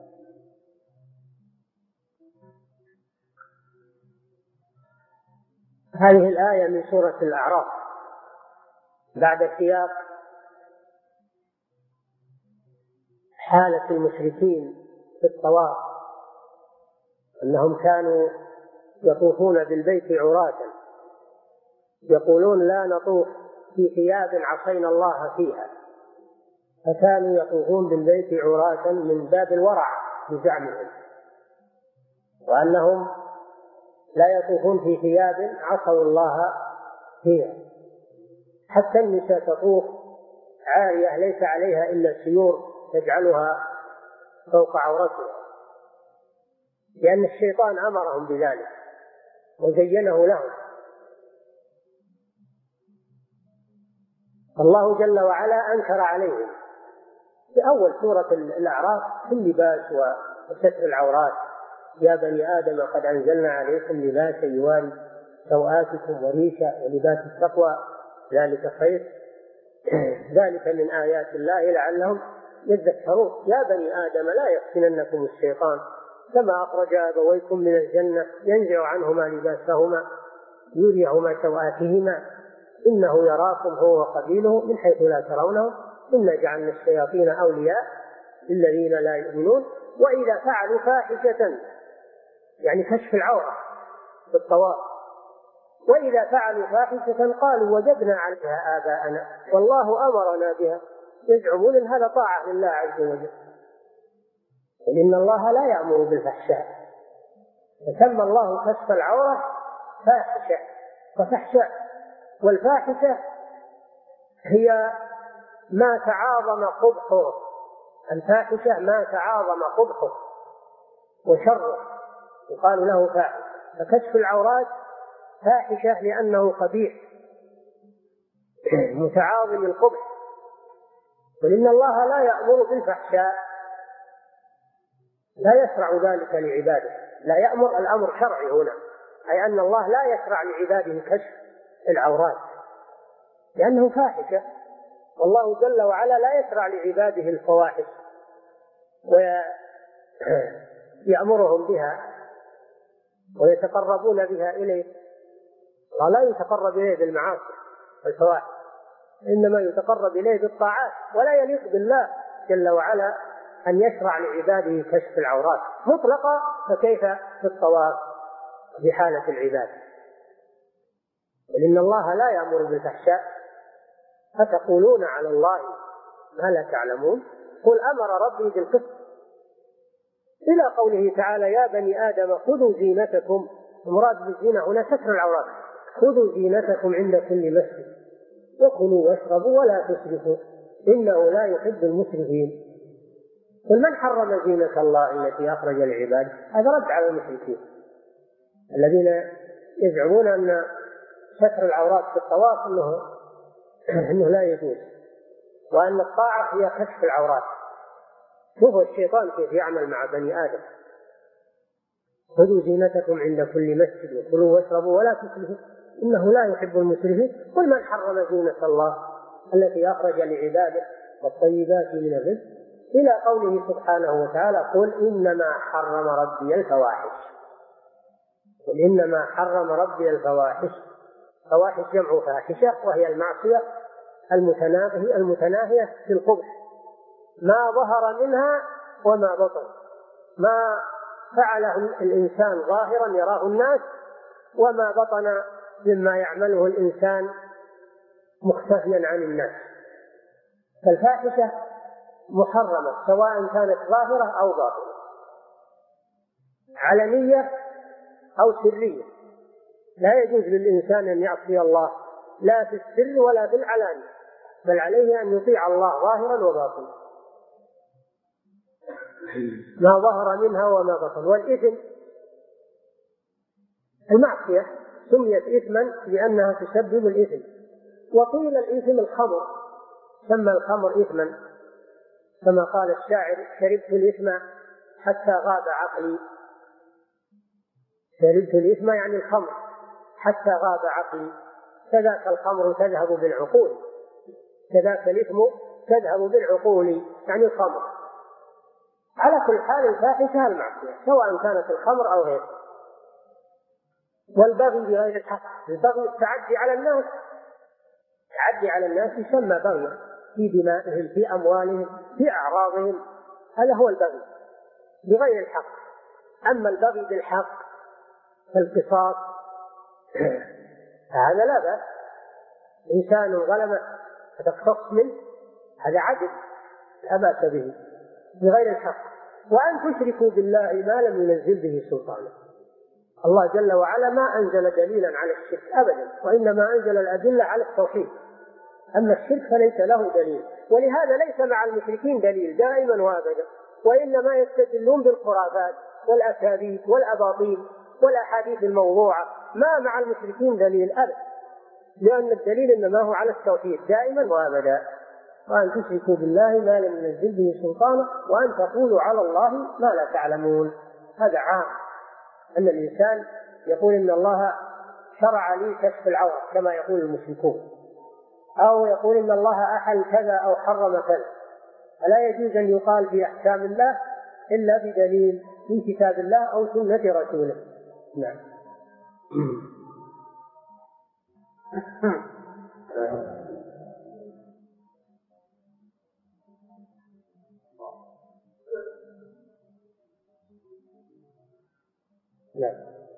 هذه الآية من سورة الأعراف بعد سياق حالة المشركين في الطواف، أنهم كانوا يطوفون بالبيت عراة، يقولون: لا نطوف في ثياب عصينا الله فيها، فكانوا يطوفون بالبيت عراة من باب الورع بزعمهم، وأنهم لا يطوفون في ثياب عصوا الله فيها. حتى النساء تطوف عارية ليس عليها إلا سيور تجعلها فوق عورتها، لأن الشيطان أمرهم بذلك وزينه لهم. الله جل وعلا أنكر عليهم في أول سورة الأعراف في اللباس وستر العورات: يا بني آدم قد أنزلنا عليكم لباسا يواري سوآتكم وريشا ولباس التقوى ذلك خير ذلك من آيات الله لعلهم يذكرون. يا بني آدم لا يفتننكم الشيطان كما أخرج أبويكم من الجنة ينزع عنهما لباسهما يريهما سوآتهما إنه يراكم هو وقبيله من حيث لا ترونه إنا جعلنا الشياطين أولياء للذين لا يؤمنون وإذا فعلوا فاحشة، يعني كشف العورة في الطواف، وإذا فعلوا فاحشة قالوا وجدنا عليها آباءنا والله أمرنا بها، يزعمون أن هذا طاعة لله عز وجل. إن الله لا يأمر بالفحشاء، فسمى الله كشف العورة فاحشة وفحشاء. والفاحشة هي ما تعاظم قبحه، الفاحشة ما تعاظم قبحه وشره يقال له فاحشة. فكشف العورات فاحشة لأنه قبيح متعاظم القبح. ولأن الله لا يأمر بالفحشاء، لا يشرع ذلك لعباده، لا يأمر، الأمر شرعي هنا، أي أن الله لا يشرع لعباده كشف العورات لأنه فاحشة، والله جل وعلا لا يشرع لعباده الفواحش ويأمرهم بها ويتقربون بها إليه. الله لا يتقرب إليه بالمعاصي والفواحش، إنما يتقرب إليه بالطاعات، ولا يليق بالله جل وعلا أن يشرع لعباده كشف العورات مطلقا، فكيف في الطواف في حالة العباد؟ ولأن الله لا يأمر بالفحشاء. أتقولون على الله ما لا تعلمون؟ قل أمر ربي بالقسط، إلى قوله تعالى: يا بني آدم خذوا زينتكم. المراد بالزينة هنا ستر العورات. خذوا زينتكم عند كل مسجد وكلوا واشربوا ولا تسرفوا إنه لا يحب المسرفين. قل من حرم زينة الله التي أخرج للعباد؟ هذا رد على المشركين الذين يزعمون أن ستر العورات في الطواف إنه, إنه لا يجوز، وأن الطاعة هي كشف العورات. شوفوا الشيطان كيف يعمل مع بني آدم: خذوا زينتكم عند كل مسجد وكلوا واشربوا ولا تسرفوا إنه لا يحب المسرفين. قل من حرم زينة الله التي أخرج لعباده والطيبات من الرزق إلى قوله سبحانه وتعالى: قل إنما حرم ربي الفواحش. قل إنما حرم ربي الفواحش. فواحش جمع فاحشة، وهي المعصية المتناهية المتناهية في القبح، ما ظهر منها وما بطن، ما فعله الإنسان ظاهرا يراه الناس، وما بطن مما يعمله الإنسان مختفيا عن الناس. فالفاحشة محرمة سواء كانت ظاهرة أو باطنة، علنية أو سرية. لا يجوز للإنسان أن يعصي الله لا في السر ولا في العلانية، بل عليه أن يطيع الله ظاهرا وباطنا، ما ظهر منها وما بطن. والإثم المعصية سميت إثما لأنها تسبب الإثم. وقيل الإثم الخمر، سمى الخمر إثما، كما قال الشاعر: شربت الإثم حتى غاب عقلي. شربت الإثم يعني الخمر حتى غاب عقلي. كذاك الخمر تذهب بالعقول، كذاك الإثم تذهب بالعقول، يعني الخمر. على كل حال الفاحشة المعصية سواء كانت الخمر أو غيرها. والبغي بغير الحق، البغي التعدي على الناس، التعدي على الناس يسمى بغيا في دمائهم، في أموالهم، في أعراضهم، هذا هو البغي بغير الحق. أما البغي بالحق كالقصاص هذا لا بأس، إنسان ظلم فتقتص منه، هذا عدل لا بأس به بغير الحق. وأن تشركوا بالله ما لم ينزل به سلطانا. الله جل وعلا ما أنزل دليلا على الشرك أبدا، وإنما أنزل الأدلة على التوحيد. أما الشرك فليس له دليل، ولهذا ليس مع المشركين دليل دائما وابدا، وإنما يستدلون بالخرافات والأكاذيب والأباطيل والأحاديث الموضوعة. ما مع المشركين دليل أبدا، لأن الدليل إنما هو على التوحيد دائما وابدا. وأن تشركوا بالله ما لم ينزل به سلطانا وأن تقولوا على الله ما لا تعلمون. هذا عام، أن الإنسان يقول إن الله شرع لي كشف العورة كما يقول المشركون، أو يقول إن الله أحل كذا أو حرم كذا. فلا يجوز أن يقال في أحكام الله إلا بدليل في كتاب الله أو سنة رسوله. نعم. نعم.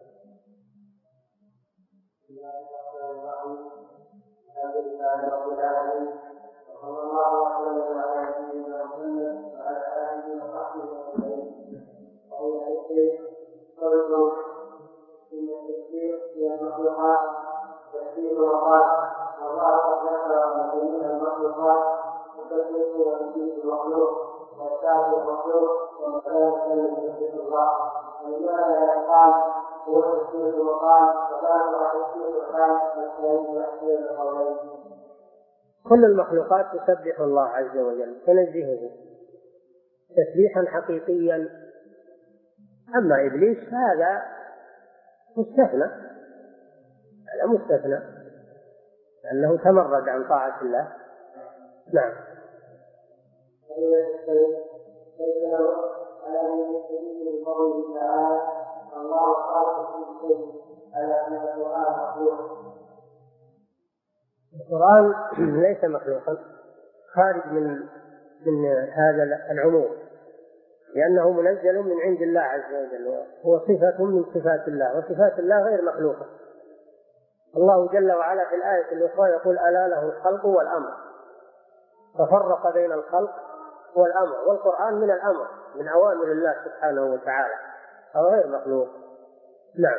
الحمد لله رب العالمين، وصلى الله وسلم على سيدنا محمد وعلى آله وصحبه وسلم. وهو الشيخ قوله إن التكفير هي المخلوقات تكفير وقال الله قد ذكر جميع المخلوقات وتكفير وتكفير المخلوق وإرسال المخلوق ومكانة لتكفير الله. ولماذا يقال هو تكفير وقال وكان تكفير وقال والشهيد يحصل القولين؟ كل المخلوقات تسبح الله عز وجل تنزهه تسبيحا حقيقيا. أما إبليس هذا مستثنى، هذا مستثنى لأنه تمرد عن طاعة الله. نعم. القرآن ليس مخلوقا، خارج من من هذا العموم، لأنه منزل من عند الله عز وجل، هو صفة من صفات الله، وصفات الله غير مخلوقة. الله جل وعلا في الآية الأخرى يقول: ألا له الخلق والأمر، ففرق بين الخلق والأمر، والقرآن من الأمر، من أوامر الله سبحانه وتعالى، هو غير مخلوق. نعم.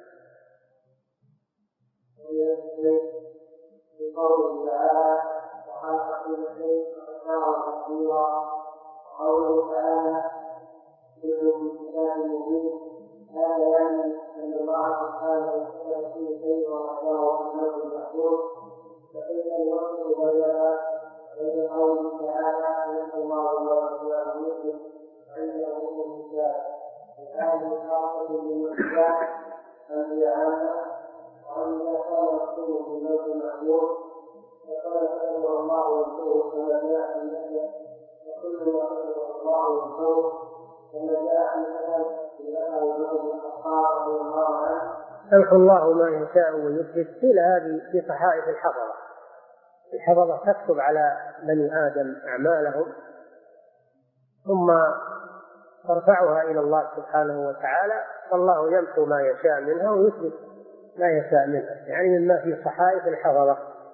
قوله تعالى: وخلق كل شيء فقدره تقديرا. وقوله تعالى: كل في كتاب مبين. هذا يعني ان الله سبحانه وتعالى كل شيء وقدره انه المحدود، فكيف يوصل بينها بين قوله تعالى: يد الله ورسوله مسلم عنده ام الكتاب. وهذه خاصه بالمعجزات هذه عامه. وإذا كان يقوم في الموت المحمود فقال: أمر الله يقول كما جاء في المسجد وكل ما الله يذكره كما جاء في مثل لنا وجود الخطاب رضي الله عنه يمحو الله ما يشاء ويثبت. قيل هذه في صحائف الحفظة. الحفظة تكتب على بني آدم أعمالهم ثم ترفعها إلى الله سبحانه وتعالى، والله يمحو ما يشاء منها ويثبت ما يشاء منها، يعني مما في صحائف الحفظة.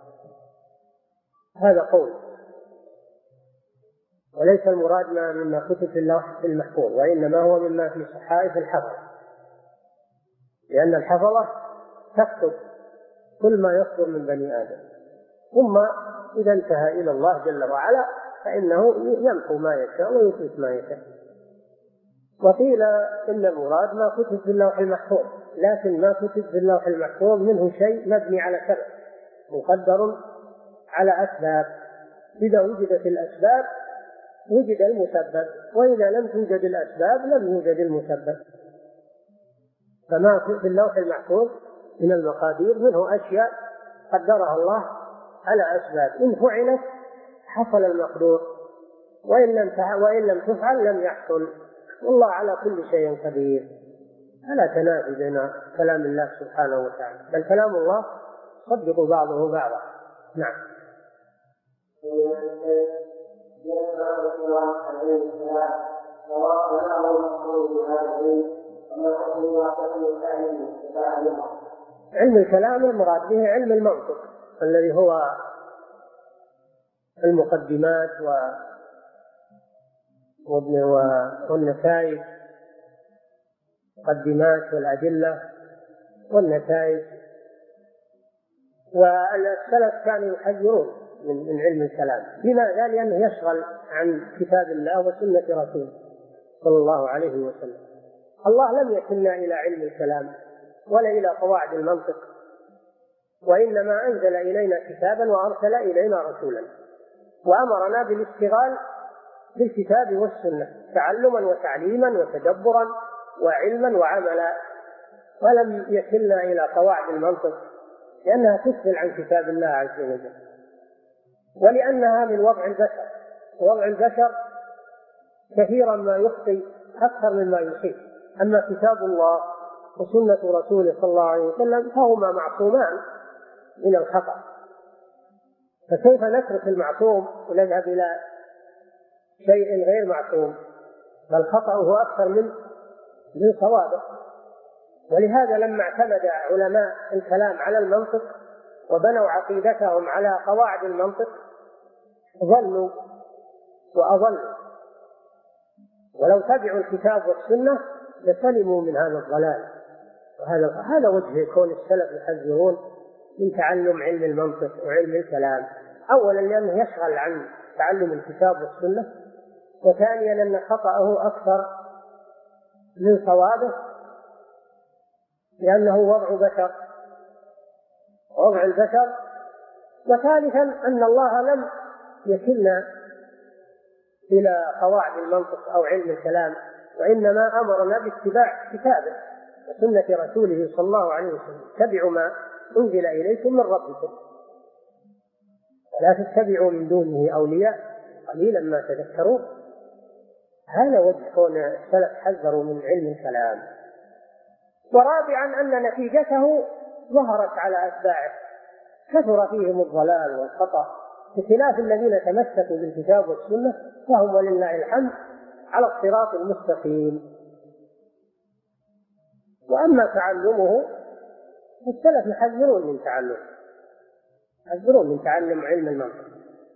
هذا قول، وليس المراد مما كتب في اللوح المحفوظ، وإنما هو مما في صحائف الحفظة، لأن الحفظة تكتب كل ما يصدر من بني آدم، ثم إذا انتهى إلى الله جل وعلا فإنه يمحو ما يشاء ويثبت ما يشاء. وقيل إن المراد ما كتب في اللوح المحفوظ، لكن ما كتب في اللوح المحفوظ منه شيء مبني على سبب مقدر على أسباب، إذا وجدت الأسباب وجد المسبب، وإذا لم توجد الأسباب لم يوجد المسبب. فما في اللوح المحفوظ من المقادير منه أشياء قدرها الله على أسباب، إن فعلت حصل المقدور، وإن لم وإن لم تفعل لم يحصل، والله على كل شيء قدير. فلا تنافي بين كلام الله سبحانه وتعالى، بل كلام الله صدق بعضه بعضا. نعم. علم الكلام المراد به علم المنطق الذي هو المقدمات والنتائج، مقدمات والأدلة والنتائج. والسلف كانوا يحذرون من علم الكلام. لماذا؟ لأنه يشغل عن كتاب الله وسنة رسوله صلى الله عليه وسلم. الله لم يكلنا إلى علم الكلام ولا إلى قواعد المنطق، وإنما أنزل إلينا كتابا وأرسل إلينا رسولا، وأمرنا بالاشتغال بالكتاب والسنة تعلما وتعليما وتدبرا وعلما وعملا، ولم يكلنا إلى قواعد المنطق لأنها تسهل عن كتاب الله عز وجل، ولأنها من وضع البشر. وضع البشر كثيرا ما يخطئ أكثر مما يصيب، أما كتاب الله وسنة رسوله صلى الله عليه وسلم فهما معصومان من الخطأ، فكيف نترك المعصوم ونذهب إلى شيء غير معصوم؟ بل خطأه أكثر من من صوابه. ولهذا لما اعتمد علماء الكلام على المنطق وبنوا عقيدتهم على قواعد المنطق ضلوا وأضلوا، ولو تبعوا الكتاب والسنة لسلموا من هذا الضلال. وهذا هذا وجه كون السلف يحذرون من تعلم علم المنطق وعلم الكلام، أولا لأنه يشغل عن تعلم الكتاب والسنة، وثانيا أن خطأه أكثر من صوابه لأنه وضع بشر وضع البشر وثالثا أن الله لم يكلنا إلى قواعد المنطق أو علم الكلام، وإنما أمرنا باتباع كتابه وسنة رسوله صلى الله عليه وسلم. اتبعوا ما أنزل إليكم من ربكم لا تتبعوا من دونه أولياء قليلا ما تذكرون. هذا وجه كون السلف حذروا من علم الكلام. ورابعا أن نتيجته ظهرت على أتباعه، كثر فيهم الضلال والخطأ، بخلاف الذين تمسكوا بالكتاب والسنة فهم ولله الحمد على الصراط المستقيم. وأما تعلمه السلف يحذرون من تعلمه، يحذرون من تعلم علم المنطق،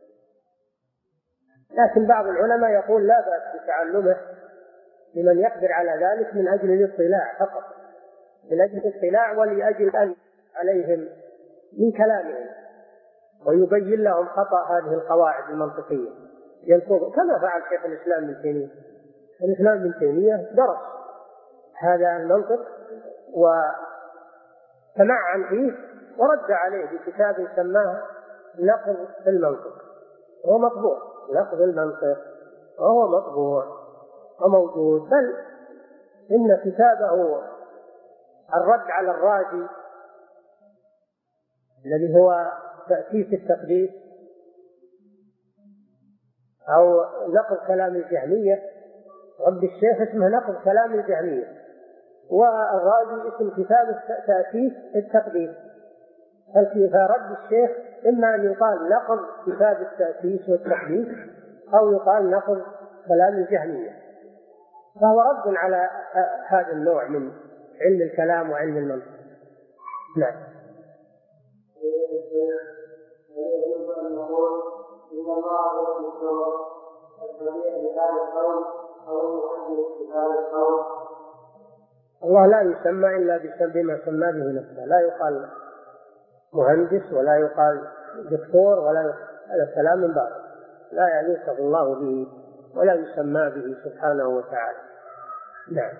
لكن بعض العلماء يقول لا بأس بتعلمه لمن يقدر على ذلك من أجل الاطلاع فقط، من أجل الاطلاع ولأجل أن عليهم من كلامهم ويبين لهم خطأ هذه القواعد المنطقية ينقض، كما فعل شيخ الإسلام ابن تيمية. الإسلام ابن تيمية درس هذا المنطق وتمعن فيه ورد عليه بكتاب سماه نقض المنطق، وهو مطبوع. نقض المنطق وهو مطبوع وموجود، بل إن كتابه الرد على الرازي الذي هو تأسيس التقديس أو نقض كلام الجهمية. رد الشيخ اسمه نقض كلام الجهمية، والغازي اسم كتاب تأسيس التقديس. فرد الشيخ إما أن يقال نقض كتاب التأسيس والتقديس أو يقال نقض كلام الجهمية، فهو رد على هذا النوع من علم الكلام وعلم المنطق. نعم. الله لا يسمى إلا بما سمى به نفسه، لا يقال مهندس ولا يقال دكتور ولا يقال، هذا كلام من باب لا يوصف الله به ولا يسمى به سبحانه وتعالى. نعم.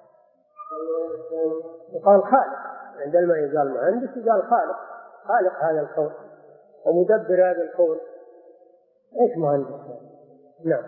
يقال خالق، عندما يقال مهندس يقال خالق، خالق هذا الكون ومدبر هذا الكون. ايش مهندس؟ نعم.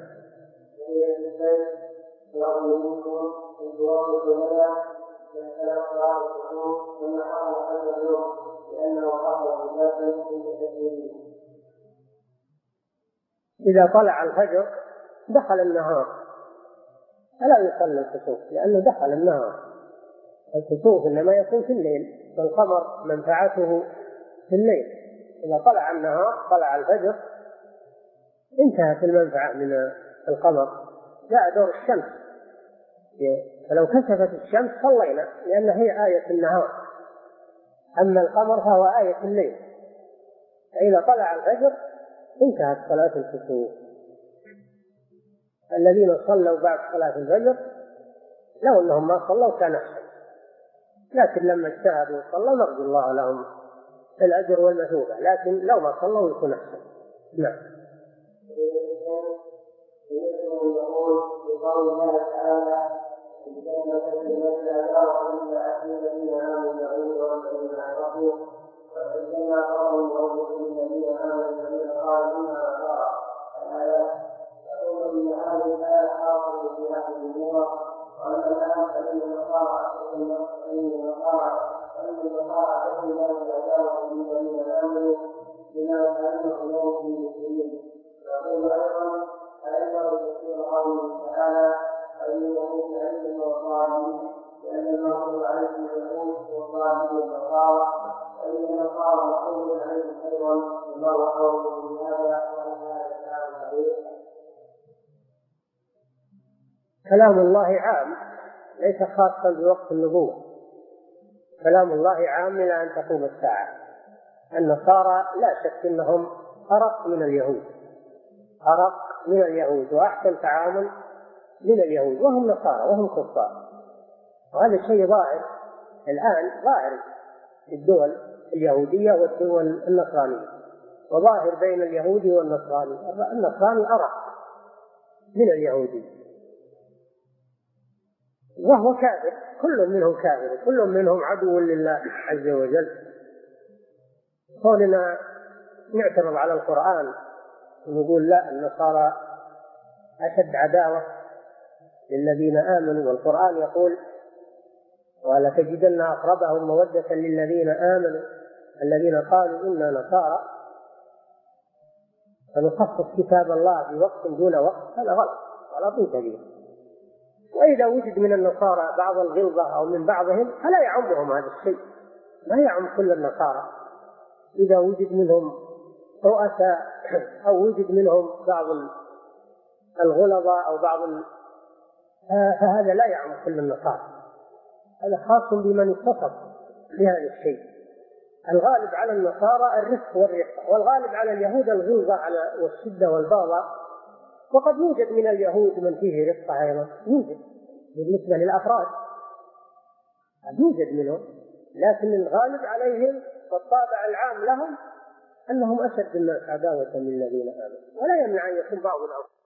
إذا طلع الفجر دخل النهار فلا يصلي الكسوف، لأنه دخل النهار. الكسوف إنما يكون في الليل، فالقمر منفعته في الليل. إذا طلع النهار طلع الفجر انتهت المنفعة من القمر، جاء دور الشمس. فلو كسفت الشمس صلينا لأن هي آية النهار، أما القمر فهو آية الليل. فإذا طلع الفجر انتهت صلاة الكسوف. الذين صلوا بعد صلاة الفجر لو أنهم ما صلوا كان أحسن، لكن لما اجتهدوا وصلوا نرجو الله لهم الأجر والمثوبة، لكن لو ما صلوا يكون أحسن. نعم. كلام الله عام ليس خاصا بوقت النبوة، كلام الله عام إلى أن تقوم الساعة. النصارى لا شك أنهم أرق من اليهود، أرق من اليهود وأحسن تعامل من اليهود، وهم نصارى وهم كفار، وهذا شيء ظاهر الآن، ظاهر في الدول اليهودية والدول النصرانية، وظاهر بين اليهودي والنصراني. النصراني أرق من اليهودي وهو كافر، كل منهم كافر، كل منهم عدو لله عز وجل. قولنا نعترض على القرآن ونقول لا، النصارى أشد عداوة للذين آمنوا، والقرآن يقول ولا تجدن أقربهم مودة للذين آمنوا الذين قالوا إنا نصارى، فنخصص كتاب الله في وقت دون وقت، هذا غلط، غلط كبير. وإذا وجد من النصارى بعض الغلظة أو من بعضهم فلا يعمهم هذا الشيء، لا يعم كل النصارى. إذا وجد منهم رؤساء أو وجد منهم بعض الغلظة أو بعض ال... فهذا لا يعم كل النصارى، هذا خاص بمن اتصف بهذا الشيء. الغالب على النصارى الرفق والرفق، والغالب على اليهود الغلظة على والشدة والبغضاء. وقد يوجد من اليهود من فيه رفقة أيضا، يوجد بالنسبة للأفراد يوجد منهم، لكن الغالب عليهم والطابع العام لهم أنهم أشد الناس عداوة من الذين آمنوا. ولا يمنع أن يكون بعض الأفراد